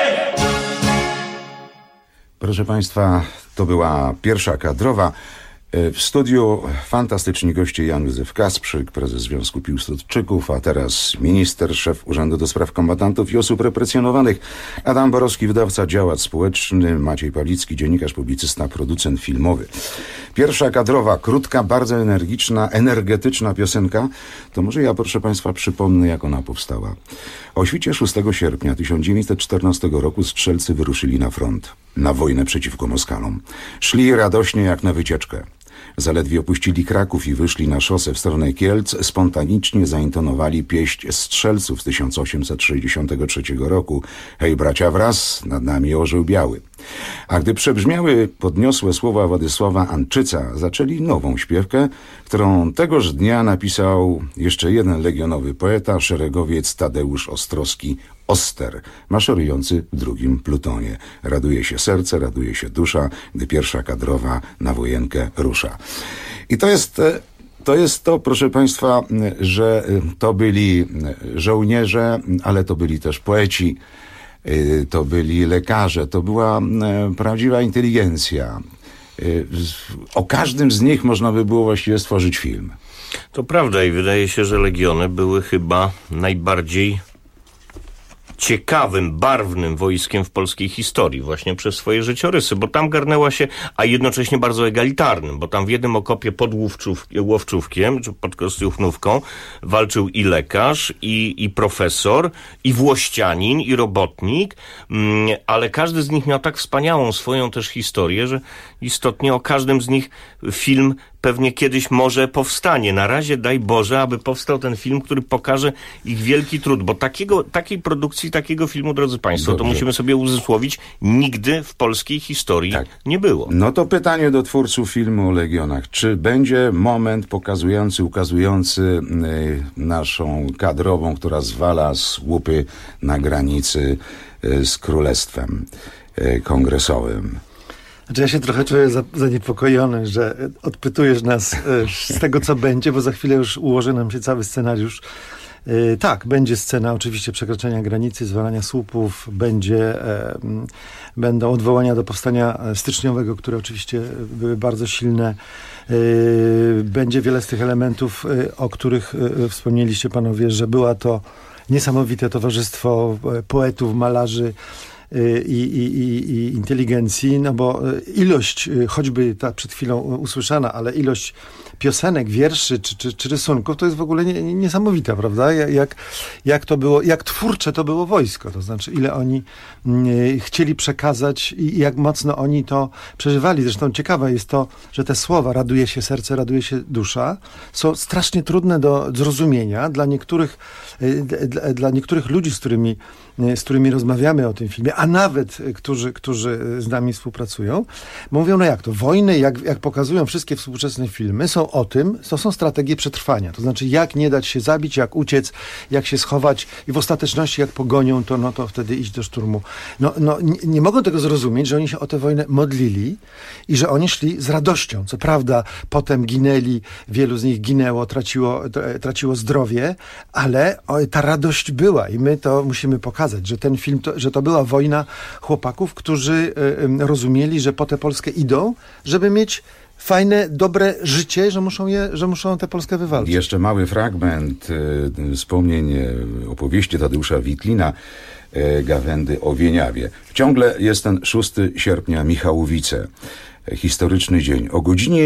Proszę Państwa, to była pierwsza kadrowa. W studiu fantastyczni goście: Jan Józef Kasprzyk, prezes Związku Piłsudczyków, a teraz minister, szef Urzędu do Spraw Kombatantów i Osób Represjonowanych, Adam Borowski, wydawca, działacz społeczny, Maciej Pawlicki, dziennikarz, publicysta, producent filmowy. Pierwsza kadrowa, krótka, bardzo energiczna, energetyczna piosenka. To może ja, proszę Państwa, przypomnę, jak ona powstała. O świcie 6 sierpnia 1914 roku strzelcy wyruszyli na front, na wojnę przeciwko Moskalom. Szli radośnie jak na wycieczkę. Zaledwie opuścili Kraków i wyszli na szosę w stronę Kielc, spontanicznie zaintonowali pieśń strzelców z 1863 roku. Hej bracia wraz, nad nami orzeł biały. A gdy przebrzmiały podniosłe słowa Władysława Anczyca, zaczęli nową śpiewkę, którą tegoż dnia napisał jeszcze jeden legionowy poeta, szeregowiec Tadeusz Ostrowski, Oster, maszerujący w drugim plutonie. Raduje się serce, raduje się dusza, gdy pierwsza kadrowa na wojenkę rusza. I to jest to, proszę Państwa, że to byli żołnierze, ale to byli też poeci, to byli lekarze, to była prawdziwa inteligencja. O każdym z nich można by było właściwie stworzyć film. To prawda i wydaje się, że legiony były chyba najbardziej ciekawym, barwnym wojskiem w polskiej historii właśnie przez swoje życiorysy, bo tam garnęła się, a jednocześnie bardzo egalitarnym, bo tam w jednym okopie pod Łowczówkiem, czy pod Kostiuchnówką walczył i lekarz, i profesor, i włościanin, i robotnik, ale każdy z nich miał tak wspaniałą swoją też historię, że istotnie o każdym z nich film pewnie kiedyś może powstanie. Na razie daj Boże, aby powstał ten film, który pokaże ich wielki trud, bo takiej produkcji, takiego filmu, drodzy Państwo, to musimy sobie uzmysłowić, nigdy w polskiej historii nie było. No to pytanie do twórców filmu o Legionach. Czy będzie moment ukazujący naszą kadrową, która zwala słupy na granicy z Królestwem Kongresowym? Znaczy ja się trochę czuję zaniepokojony, że odpytujesz nas z tego, co będzie, bo za chwilę już ułoży nam się cały scenariusz. Tak, będzie scena oczywiście przekroczenia granicy, zwalania słupów, będą odwołania do powstania styczniowego, które oczywiście były bardzo silne. Będzie wiele z tych elementów, o których wspomnieliście panowie, że była to niesamowite towarzystwo poetów, malarzy, i inteligencji, no bo ilość, choćby ta przed chwilą usłyszana, ale ilość piosenek, wierszy czy rysunków, to jest w ogóle niesamowita, prawda? Jak to było, jak twórcze to było wojsko, to znaczy ile oni chcieli przekazać i jak mocno oni to przeżywali. Zresztą ciekawe jest to, że te słowa raduje się serce, raduje się dusza, są strasznie trudne do zrozumienia dla niektórych ludzi, z którymi rozmawiamy o tym filmie, a nawet którzy z nami współpracują, mówią, no jak to, wojny, jak pokazują wszystkie współczesne filmy, są o tym, to są strategie przetrwania. To znaczy, jak nie dać się zabić, jak uciec, jak się schować i w ostateczności, jak pogonią, to wtedy iść do szturmu. Nie mogą tego zrozumieć, że oni się o tę wojnę modlili i że oni szli z radością. Co prawda, potem ginęli, wielu z nich ginęło, traciło zdrowie, ale ta radość była i my to musimy pokazać, że ten film, że to była wojna chłopaków, którzy rozumieli, że po tę Polskę idą, żeby mieć fajne, dobre życie, że muszą tę Polskę wywalczyć. Jeszcze mały fragment wspomnień opowieści Tadeusza Witlina, Gawędy o Wieniawie. Ciągle jest ten 6 sierpnia, Michałowice. Historyczny dzień. O godzinie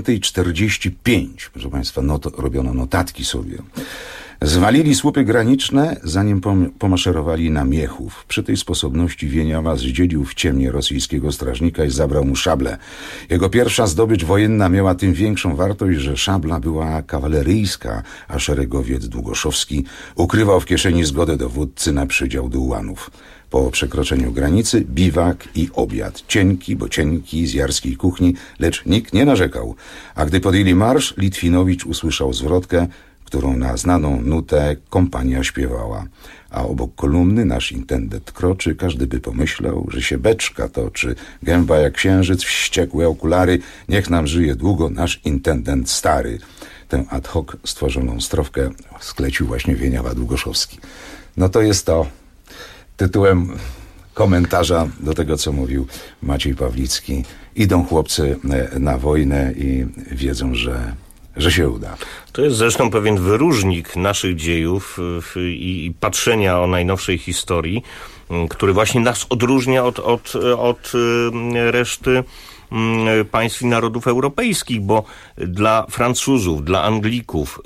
9:45, proszę Państwa, robiono notatki sobie. Zwalili słupy graniczne, zanim pomaszerowali na Miechów. Przy tej sposobności Wieniawa zdzielił w ciemnie rosyjskiego strażnika i zabrał mu szablę. Jego pierwsza zdobycz wojenna miała tym większą wartość, że szabla była kawaleryjska, a szeregowiec Długoszowski ukrywał w kieszeni zgodę dowódcy na przydział do ułanów. Po przekroczeniu granicy biwak i obiad. Cienki z jarskiej kuchni, lecz nikt nie narzekał. A gdy podjęli marsz, Litwinowicz usłyszał zwrotkę, którą na znaną nutę kompania śpiewała. A obok kolumny nasz intendent kroczy, każdy by pomyślał, że się beczka toczy. Gęba jak księżyc, wściekłe okulary, niech nam żyje długo nasz intendent stary. Tę ad hoc stworzoną strofkę sklecił właśnie Wieniawa Długoszowski. No to jest to tytułem komentarza do tego, co mówił Maciej Pawlicki. Idą chłopcy na wojnę i wiedzą, że się uda. To jest zresztą pewien wyróżnik naszych dziejów i patrzenia o najnowszej historii, który właśnie nas odróżnia od reszty państw i narodów europejskich, bo dla Francuzów, dla Anglików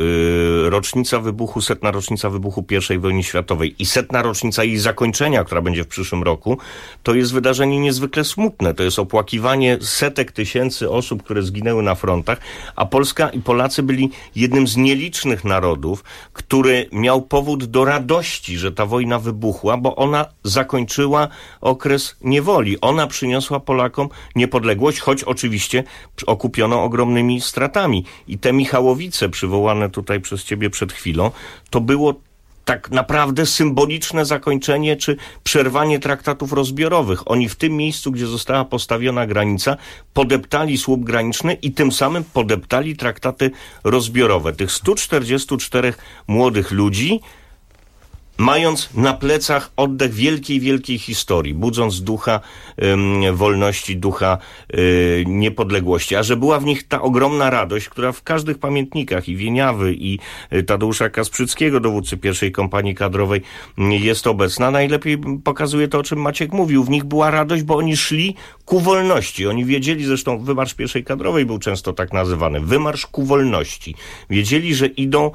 setna rocznica wybuchu I wojny światowej i 100. rocznica jej zakończenia, która będzie w przyszłym roku, to jest wydarzenie niezwykle smutne. To jest opłakiwanie setek tysięcy osób, które zginęły na frontach, a Polska i Polacy byli jednym z nielicznych narodów, który miał powód do radości, że ta wojna wybuchła, bo ona zakończyła okres niewoli. Ona przyniosła Polakom niepodległość, choć oczywiście okupiono ogromnymi stratami. I te Michałowice przywołane tutaj przez ciebie przed chwilą, to było tak naprawdę symboliczne zakończenie czy przerwanie traktatów rozbiorowych. Oni w tym miejscu, gdzie została postawiona granica, podeptali słup graniczny i tym samym podeptali traktaty rozbiorowe. Tych 144 młodych ludzi, mając na plecach oddech wielkiej historii, budząc ducha wolności, ducha niepodległości. A że była w nich ta ogromna radość, która w każdych pamiętnikach i Wieniawy, i Tadeusza Kasprzyckiego, dowódcy pierwszej kompanii kadrowej, jest obecna. Najlepiej pokazuje to, o czym Maciek mówił. W nich była radość, bo oni szli ku wolności. Oni wiedzieli, zresztą wymarsz pierwszej kadrowej był często tak nazywany, wymarsz ku wolności. Wiedzieli, że idą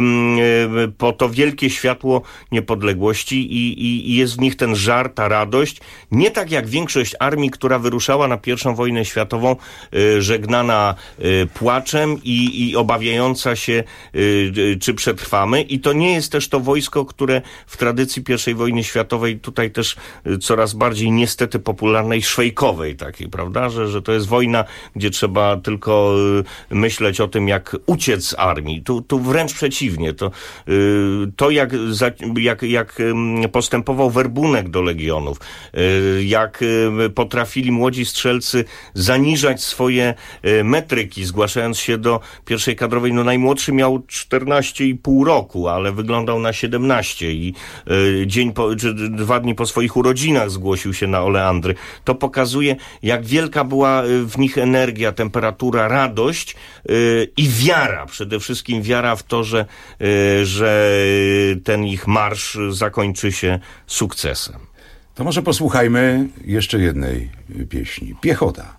po to wielkie światło niepodległości i jest w nich ten żar, ta radość. Nie tak jak większość armii, która wyruszała na I wojnę światową, żegnana płaczem i obawiająca się, czy przetrwamy. I to nie jest też to wojsko, które w tradycji I wojny światowej, tutaj też coraz bardziej niestety popularnej, szwejkowej takiej, prawda, że to jest wojna, gdzie trzeba tylko myśleć o tym, jak uciec z armii. Tu wręcz przeciwnie. To jak postępował werbunek do legionów, jak potrafili młodzi strzelcy zaniżać swoje metryki, zgłaszając się do pierwszej kadrowej. No najmłodszy miał 14,5 roku, ale wyglądał na 17 i czy 2 dni po swoich urodzinach zgłosił się na Oleandry. To pokazuje, jak wielka była w nich energia, temperatura, radość i wiara. Przede wszystkim wiara w to, że ten ich marsz zakończy się sukcesem. To może posłuchajmy jeszcze jednej pieśni. Piechota.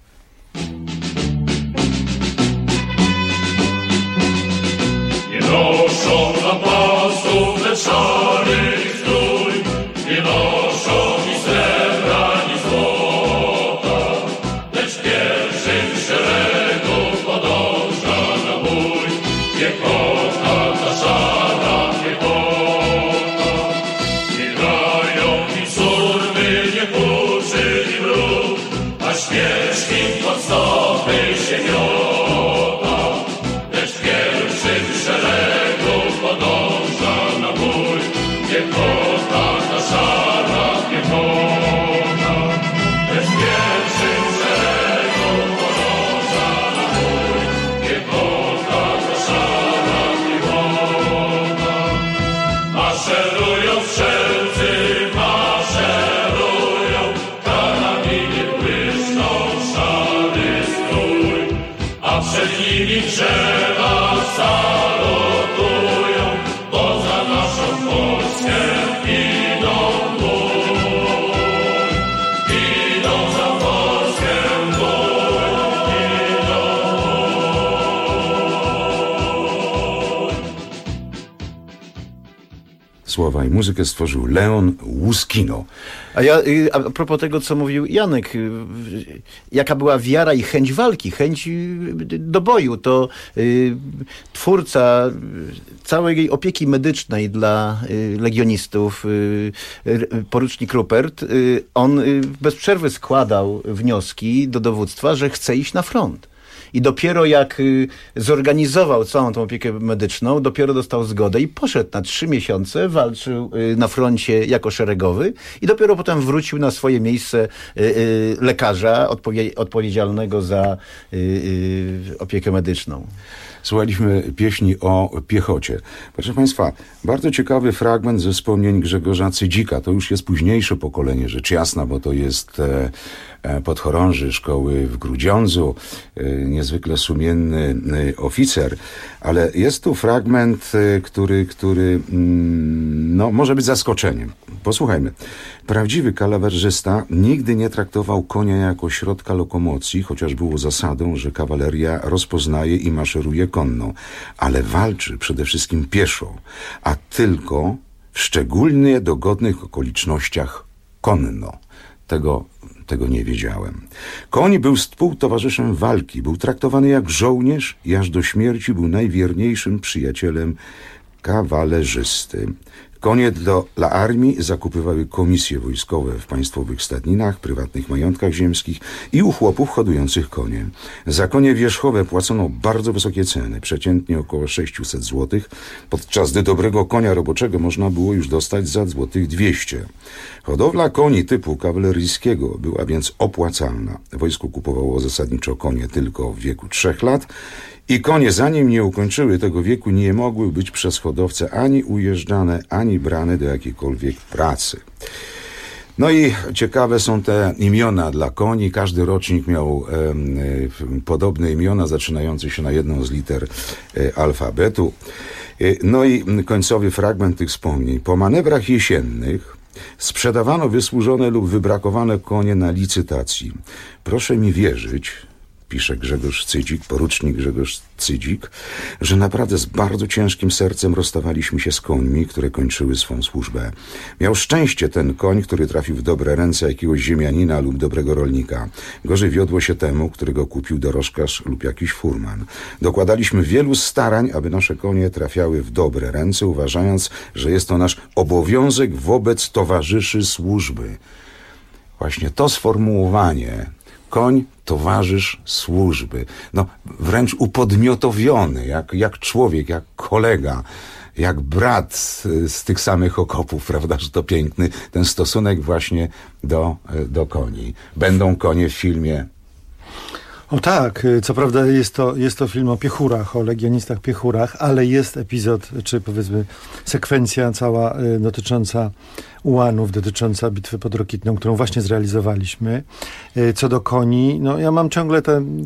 Nie noszą zapasów, lecz szary strój, nie noszą ni srebra, ni złota, lecz w pierwszym szeregu podąża na bój. Piechota, ta szara piechota, nie grają ni surmy, nie huczy ni wróg, a śmierć im pod stopy się miota, lecz w pierwszym szeregu podąża na bój. Piechota, ta szara piechota, lecz w pierwszym szeregu podąża na bój. Piechota, ta szara piechota. Maszerują strzelcy, maszerują, karabiny błyszczą, szary strój, a przed nimi drzewa salutują, bo za naszą Polskę idą w bój. Idą za Polskę w bój, idą w bój. Słowa i muzykę stworzył Leon Łuskino. A propos tego, co mówił Janek, jaka była wiara i chęć walki, chęć do boju, to twórca całej opieki medycznej dla legionistów, porucznik Rupert, on bez przerwy składał wnioski do dowództwa, że chce iść na front. I dopiero jak zorganizował całą tą opiekę medyczną, dopiero dostał zgodę i poszedł na 3 miesiące, walczył na froncie jako szeregowy i dopiero potem wrócił na swoje miejsce lekarza odpowiedzialnego za opiekę medyczną. Słuchaliśmy pieśni o piechocie. Proszę Państwa, bardzo ciekawy fragment ze wspomnień Grzegorza Cydzika. To już jest późniejsze pokolenie, rzecz jasna, bo to jest podchorąży szkoły w Grudziądzu, niezwykle sumienny oficer, ale jest tu fragment, który może być zaskoczeniem. Posłuchajmy. Prawdziwy kalawerzysta nigdy nie traktował konia jako środka lokomocji, chociaż było zasadą, że kawaleria rozpoznaje i maszeruje konno, ale walczy przede wszystkim pieszo, a tylko w szczególnie dogodnych okolicznościach konno. Tego nie wiedziałem. Koń był współtowarzyszem walki, był traktowany jak żołnierz i aż do śmierci był najwierniejszym przyjacielem kawalerzysty. Konie dla armii zakupywały komisje wojskowe w państwowych stadninach, prywatnych majątkach ziemskich i u chłopów hodujących konie. Za konie wierzchowe płacono bardzo wysokie ceny, przeciętnie około 600 zł, podczas gdy dobrego konia roboczego można było już dostać za złotych 200. Hodowla koni typu kawaleryjskiego była więc opłacalna. Wojsko kupowało zasadniczo konie tylko w wieku 3 lat i konie, zanim nie ukończyły tego wieku, nie mogły być przez hodowcę ani ujeżdżane, ani brane do jakiejkolwiek pracy. No i ciekawe są te imiona dla koni. Każdy rocznik miał podobne imiona, zaczynające się na jedną z liter alfabetu. No i końcowy fragment tych wspomnień. Po manewrach jesiennych sprzedawano wysłużone lub wybrakowane konie na licytacji. Proszę mi wierzyć, pisze Grzegorz Cydzik, porucznik Grzegorz Cydzik, że naprawdę z bardzo ciężkim sercem rozstawaliśmy się z końmi, które kończyły swą służbę. Miał szczęście ten koń, który trafił w dobre ręce jakiegoś ziemianina lub dobrego rolnika. Gorzej wiodło się temu, którego kupił dorożkarz lub jakiś furman. Dokładaliśmy wielu starań, aby nasze konie trafiały w dobre ręce, uważając, że jest to nasz obowiązek wobec towarzyszy służby. Właśnie to sformułowanie, koń, towarzysz służby, wręcz upodmiotowiony, jak człowiek, jak kolega, jak brat z tych samych okopów, prawda, że to piękny ten stosunek właśnie do koni. Będą konie w filmie. O tak, co prawda jest to film o piechurach, o legionistach piechurach, ale jest epizod, czy powiedzmy sekwencja cała dotycząca ułanów, dotycząca bitwy pod Rokitną, którą właśnie zrealizowaliśmy. Co do koni, ja mam ciągle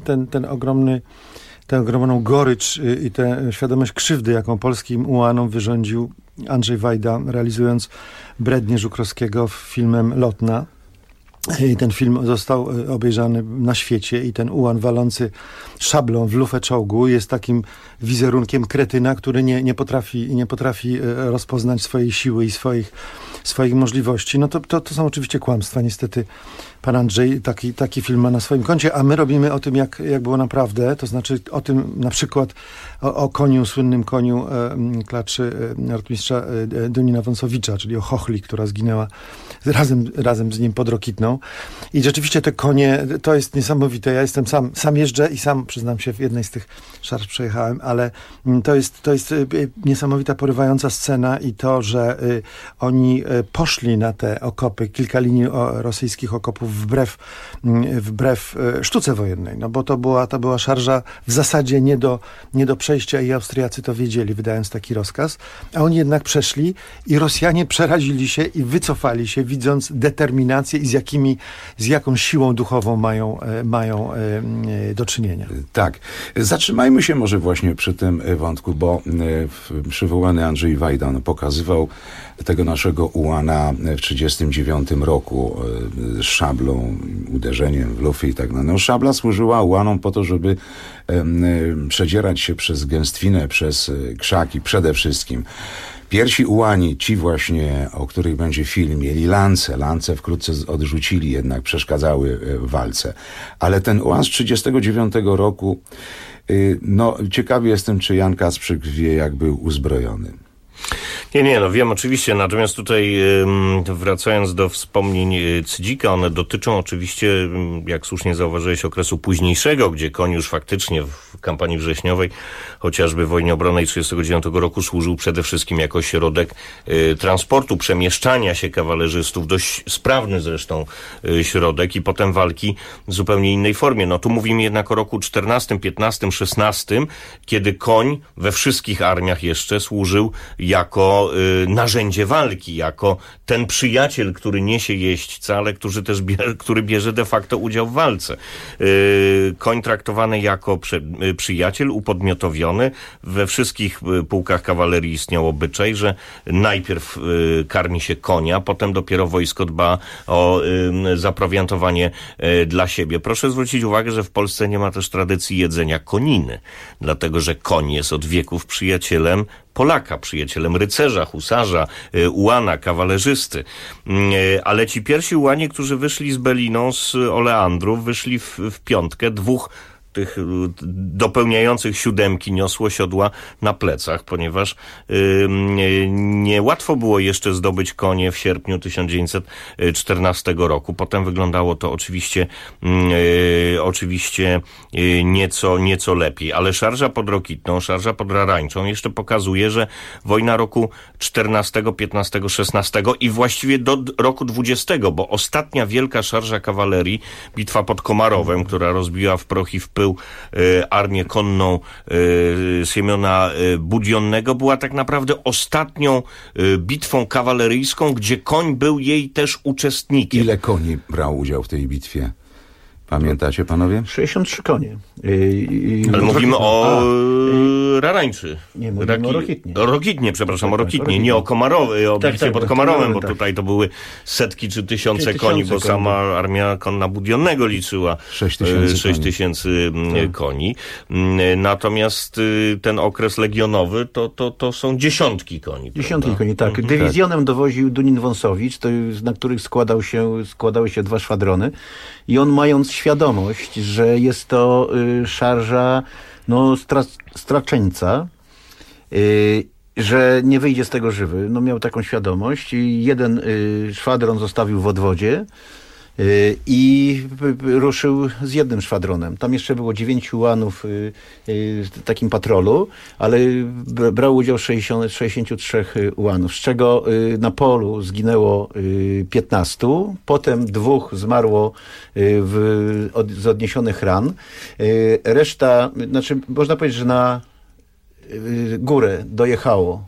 tę ogromną gorycz i tę świadomość krzywdy, jaką polskim ułanom wyrządził Andrzej Wajda, realizując Brednię Żukrowskiego filmem Lotna. I ten film został obejrzany na świecie i ten ułan walący szablą w lufę czołgu jest takim wizerunkiem kretyna, który nie potrafi rozpoznać swojej siły i swoich możliwości. To są oczywiście kłamstwa. Niestety pan Andrzej taki film ma na swoim koncie, a my robimy o tym, jak było naprawdę. To znaczy o tym na przykład o koniu, słynnym koniu klaczy rotmistrza Dunina Wąsowicza, czyli o chochli, która zginęła razem z nim pod Rokitną. I rzeczywiście te konie, to jest niesamowite. Ja jestem sam jeżdżę i sam, przyznam się, w jednej z tych szarż przejechałem, ale to jest niesamowita, porywająca scena i to, że oni poszli na te okopy, kilka linii rosyjskich okopów wbrew sztuce wojennej, bo to była szarża w zasadzie nie do przejścia i Austriacy to wiedzieli, wydając taki rozkaz, a oni jednak przeszli i Rosjanie przerazili się i wycofali się, widząc determinację i z jaką siłą duchową mają do czynienia. Tak. Zatrzymajmy się może właśnie przy tym wątku, bo przywołany Andrzej Wajda pokazywał tego naszego ułana w 1939 roku z szablą, uderzeniem w lufy i tak dalej. Szabla służyła ułanom po to, żeby przedzierać się przez gęstwinę, przez krzaki przede wszystkim. Pierwsi ułani, ci właśnie, o których będzie film, mieli lance. Lance wkrótce odrzucili, jednak przeszkadzały w walce. Ale ten ułan z 1939 roku, ciekawy jestem, czy Jan Kasprzyk wie, jak był uzbrojony. Nie, no wiem oczywiście, natomiast tutaj wracając do wspomnień Cydzika, one dotyczą oczywiście, jak słusznie zauważyłeś, okresu późniejszego, gdzie koń już faktycznie w kampanii wrześniowej, chociażby w wojnie obronnej 1939 roku służył przede wszystkim jako środek transportu, przemieszczania się kawalerzystów, dość sprawny zresztą środek i potem walki w zupełnie innej formie. No tu mówimy jednak o roku 14, 15, 16, kiedy koń we wszystkich armiach jeszcze służył jako narzędzie walki, jako ten przyjaciel, który niesie jeźdźca, ale który bierze de facto udział w walce. Koń traktowany jako przyjaciel, upodmiotowiony. We wszystkich pułkach kawalerii istniał obyczaj, że najpierw karmi się konia, potem dopiero wojsko dba o zaprowiantowanie dla siebie. Proszę zwrócić uwagę, że w Polsce nie ma też tradycji jedzenia koniny, dlatego że koń jest od wieków przyjacielem Polaka, przyjacielem rycerza, husarza, ułana, kawalerzysty. Ale ci pierwsi ułanie, którzy wyszli z Beliną, z Oleandrów, wyszli w piątkę, dwóch tych dopełniających siódemki niosło siodła na plecach, ponieważ niełatwo było jeszcze zdobyć konie w sierpniu 1914 roku. Potem wyglądało to oczywiście nieco lepiej. Ale szarża pod Rokitną, szarża pod Rarańczą jeszcze pokazuje, że wojna roku 14, 15, 16 i właściwie do roku 20, bo ostatnia wielka szarża kawalerii, bitwa pod Komarowem, która rozbiła w proch i w pył armię konną Siemiona Budionnego, była tak naprawdę ostatnią bitwą kawaleryjską, gdzie koń był jej też uczestnikiem. Ile koni brał udział w tej bitwie? Pamiętacie, panowie? 63 konie. Ale mówimy o Rarańczy. Nie, mówimy o Rokitnie. O Rokitnie, przepraszam, o Rokitnie. Nie o Komarowie, o bitwie pod Komarowem, bo tutaj to były setki czy tysiące koni, bo sama armia konna Budionnego liczyła 6 tysięcy koni. Natomiast ten okres legionowy to są dziesiątki koni. Dziesiątki koni, tak. Dywizjonem dowoził Dunin-Wąsowicz, na których składały się 2 szwadrony i on, mając świadomość, że jest to szarża straczeńca, że nie wyjdzie z tego żywy. Miał taką świadomość i jeden szwadron zostawił w odwodzie i ruszył z jednym szwadronem. Tam jeszcze było 9 ułanów w takim patrolu, ale brał udział 63 ułanów, z czego na polu zginęło 15, potem 2 zmarło z odniesionych ran. Reszta, można powiedzieć, że na górę dojechało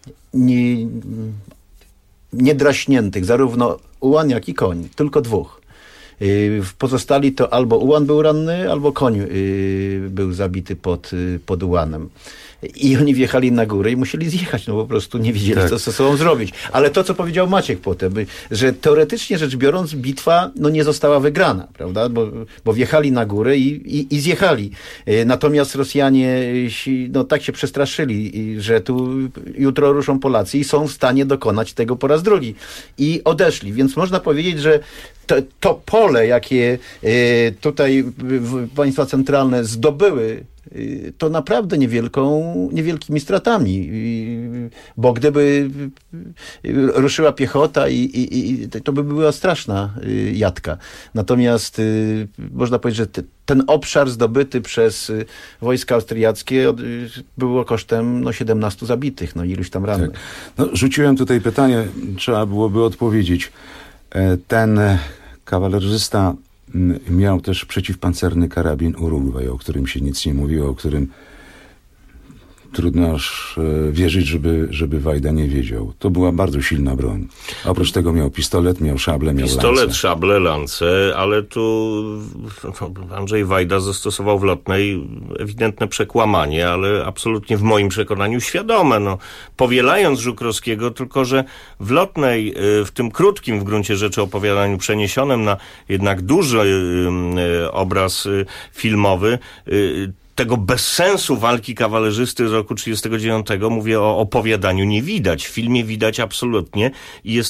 niedraśniętych, zarówno ułan, jak i koń, tylko 2. Pozostali to albo ułan był ranny, albo koń był zabity pod ułanem. I oni wjechali na górę i musieli zjechać, po prostu nie wiedzieli, co ze sobą zrobić. Ale to, co powiedział Maciek potem, że teoretycznie rzecz biorąc bitwa nie została wygrana, prawda? Bo wjechali na górę i zjechali. Natomiast Rosjanie tak się przestraszyli, że tu jutro ruszą Polacy i są w stanie dokonać tego po raz drugi. I odeszli. Więc można powiedzieć, że to pole, jakie tutaj państwa centralne zdobyły, to naprawdę niewielkimi stratami, bo gdyby ruszyła piechota to by była straszna jatka. Natomiast można powiedzieć, że ten obszar zdobyty przez wojska austriackie było kosztem 17 zabitych, iluś tam rannych. Tak. Rzuciłem tutaj pytanie, trzeba byłoby odpowiedzieć. Ten kawalerzysta miał też przeciwpancerny karabin Urugwaj, o którym się nic nie mówiło, o którym trudno aż wierzyć, żeby Wajda nie wiedział. To była bardzo silna broń. Oprócz tego miał pistolet, miał szablę, miał lance. Szable, lance, ale tu Andrzej Wajda zastosował w Lotnej ewidentne przekłamanie, ale absolutnie w moim przekonaniu świadome. Powielając Żukrowskiego, tylko że w Lotnej, w tym krótkim w gruncie rzeczy opowiadaniu przeniesionym na jednak duży obraz filmowy, tego bezsensu walki kawalerzysty z roku 1939, mówię o opowiadaniu, nie widać. W filmie widać absolutnie i jest to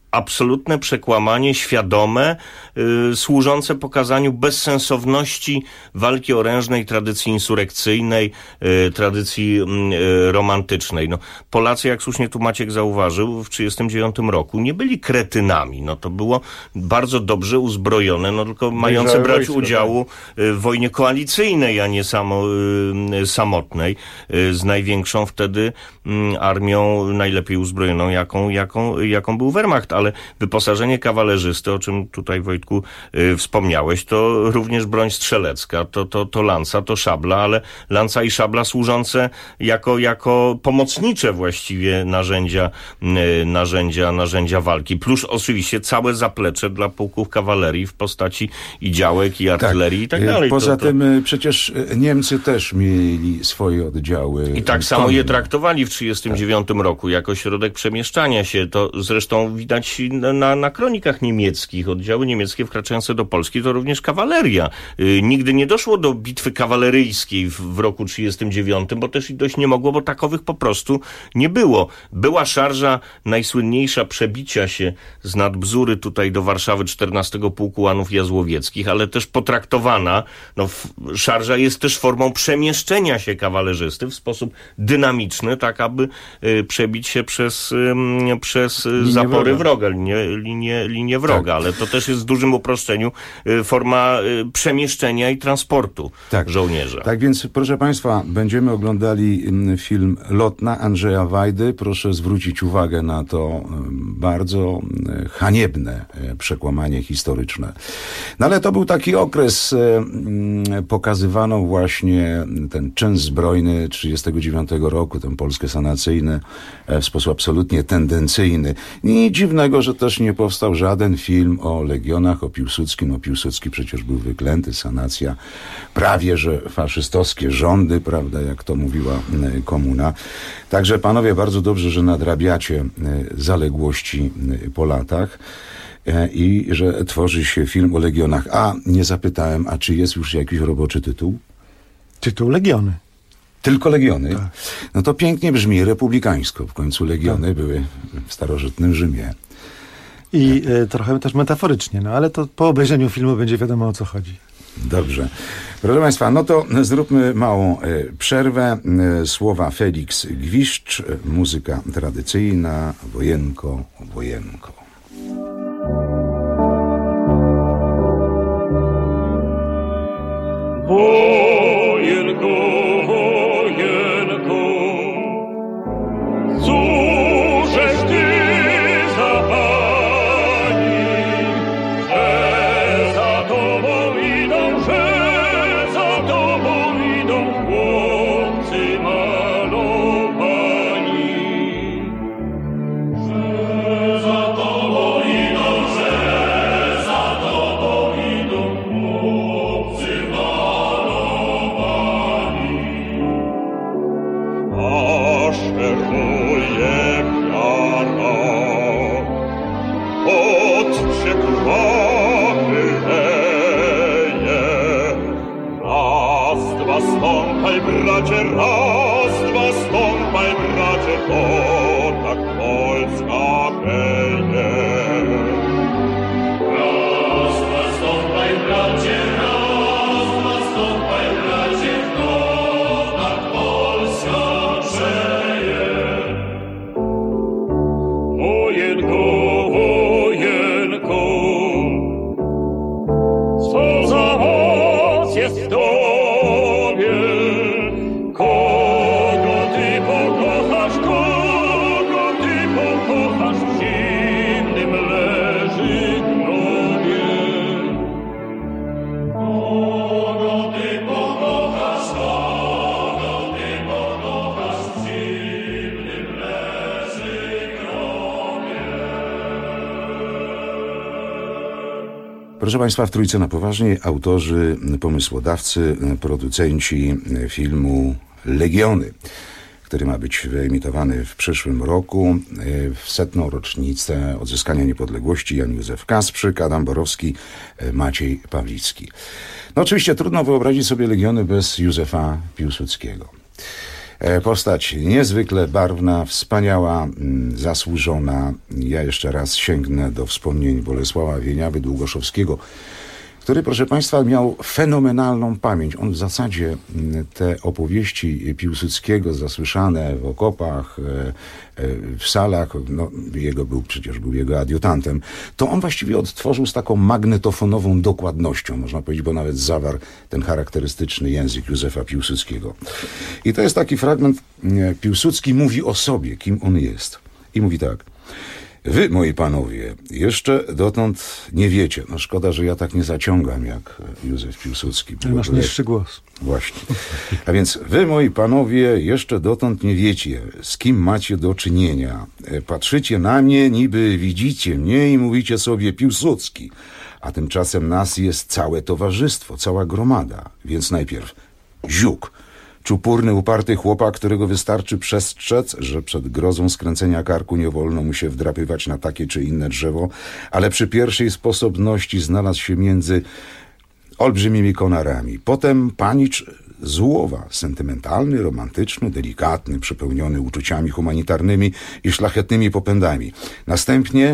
absolutne przekłamanie, świadome, służące pokazaniu bezsensowności walki orężnej, tradycji insurekcyjnej, tradycji romantycznej. No, Polacy, jak słusznie tu Maciek zauważył, w 1939 roku nie byli kretynami. No, to było bardzo dobrze uzbrojone, no tylko mające brać udziału w wojnie koalicyjnej, a nie samotnej, z największą wtedy armią najlepiej uzbrojoną, jaką był Wehrmacht. Ale wyposażenie kawalerzysty, o czym tutaj, Wojtku, wspomniałeś, to również broń strzelecka, to lanca, to szabla, ale lanca i szabla służące jako pomocnicze właściwie narzędzia walki. Plus oczywiście całe zaplecze dla pułków kawalerii w postaci i działek, i artylerii i tak dalej. Poza tym przecież Niemcy też mieli swoje oddziały. I tak samo je traktowali w 1939 roku jako środek przemieszczania się. To zresztą widać na kronikach niemieckich. Oddziały niemieckie wkraczające do Polski to również kawaleria. Nigdy nie doszło do bitwy kawaleryjskiej w roku 1939, bo też i dość nie mogło, bo takowych po prostu nie było. Była szarża najsłynniejsza przebicia się z Nadbzury tutaj do Warszawy 14 Pułku Łanów Jazłowieckich, ale też potraktowana, szarża jest też formą przemieszczenia się kawalerzysty w sposób dynamiczny, tak aby przebić się przez zapory wroga, linię wroga, ale to też jest w dużym uproszczeniu forma przemieszczenia i transportu żołnierza. Tak więc, proszę Państwa, będziemy oglądali film Lotna Andrzeja Wajdy. Proszę zwrócić uwagę na to bardzo haniebne przekłamanie historyczne. No ale to był taki okres, pokazywano właśnie ten czyn zbrojny 1939 roku, ten Polskę sanacyjny w sposób absolutnie tendencyjny. Nic dziwnego, że też nie powstał żaden film o Legionach, o Piłsudskim. Piłsudski przecież był wyklęty, sanacja, prawie że faszystowskie rządy, prawda, jak to mówiła komuna. Także panowie, bardzo dobrze, że nadrabiacie zaległości po latach i że tworzy się film o Legionach. A nie zapytałem, a czy jest już jakiś roboczy tytuł? Tytuł Legiony. Tylko Legiony? Tak. No to pięknie brzmi, republikańsko. W końcu Legiony były w starożytnym Rzymie. I trochę też metaforycznie, no ale to po obejrzeniu filmu będzie wiadomo, o co chodzi. Dobrze. Proszę Państwa, no to zróbmy małą przerwę. Słowa Felix Gwiszcz, muzyka tradycyjna, wojenko, wojenko. Wojenko, wojenko, cóżeś ty za pani, że za tobą idą, chłopcy malowani. Że za tobą idą, chłopcy malowani. A szeruje wiara, od przekłamy leje. Raz, dwa, stąpaj, bracie, to tak Polska peje. Raz, dwa, stąpaj, bracie, to tak Polska przeje. Wojenko, wojenko, co za moc jest w tobie? Kogo ty pokochasz, w zimnym leży grobie. Kogo ty pokochasz, w zimnym leży grobie. Proszę Państwa, w Trójce na poważnie autorzy, pomysłodawcy, producenci filmu Legiony, który ma być wyemitowany w przyszłym roku w 100. rocznicę odzyskania niepodległości. Jan Józef Kasprzyk, Adam Borowski, Maciej Pawlicki. No oczywiście trudno wyobrazić sobie Legiony bez Józefa Piłsudskiego. Postać niezwykle barwna, wspaniała, zasłużona. Ja jeszcze raz sięgnę do wspomnień Bolesława Wieniawy-Długoszowskiego, który, proszę Państwa, miał fenomenalną pamięć. On w zasadzie te opowieści Piłsudskiego zasłyszane w okopach, w salach, no przecież był jego adiutantem, to on właściwie odtworzył z taką magnetofonową dokładnością, można powiedzieć, bo nawet zawarł ten charakterystyczny język Józefa Piłsudskiego. I to jest taki fragment, Piłsudski mówi o sobie, kim on jest. I mówi tak: wy, moi panowie, jeszcze dotąd nie wiecie. No szkoda, że ja tak nie zaciągam jak Józef Piłsudski. Masz niższy głos. Właśnie. A więc wy, moi panowie, jeszcze dotąd nie wiecie, z kim macie do czynienia. Patrzycie na mnie, niby widzicie mnie i mówicie sobie Piłsudski. A tymczasem nas jest całe towarzystwo, cała gromada. Więc najpierw Ziuk. Czupurny, uparty chłopak, którego wystarczy przestrzec, że przed grozą skręcenia karku nie wolno mu się wdrapywać na takie czy inne drzewo, ale przy pierwszej sposobności znalazł się między olbrzymimi konarami. Potem panicz Złowa, sentymentalny, romantyczny, delikatny, przepełniony uczuciami humanitarnymi i szlachetnymi popędami. Następnie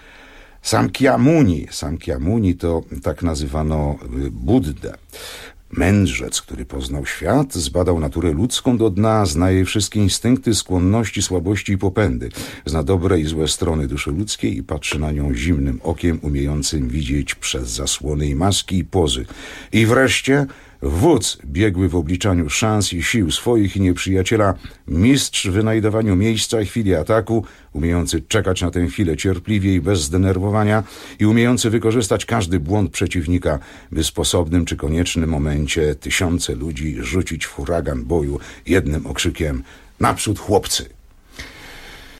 Samkiamuni. Samkiamuni to tak nazywano Buddę. Mędrzec, który poznał świat, zbadał naturę ludzką do dna, zna jej wszystkie instynkty, skłonności, słabości i popędy. Zna dobre i złe strony duszy ludzkiej i patrzy na nią zimnym okiem, umiejącym widzieć przez zasłony i maski i pozy. I wreszcie wódz, biegły w obliczaniu szans i sił swoich i nieprzyjaciela, mistrz w wynajdowaniu miejsca i chwili ataku, umiejący czekać na tę chwilę cierpliwie i bez zdenerwowania i umiejący wykorzystać każdy błąd przeciwnika, by w sposobnym czy koniecznym momencie tysiące ludzi rzucić w huragan boju jednym okrzykiem: naprzód chłopcy!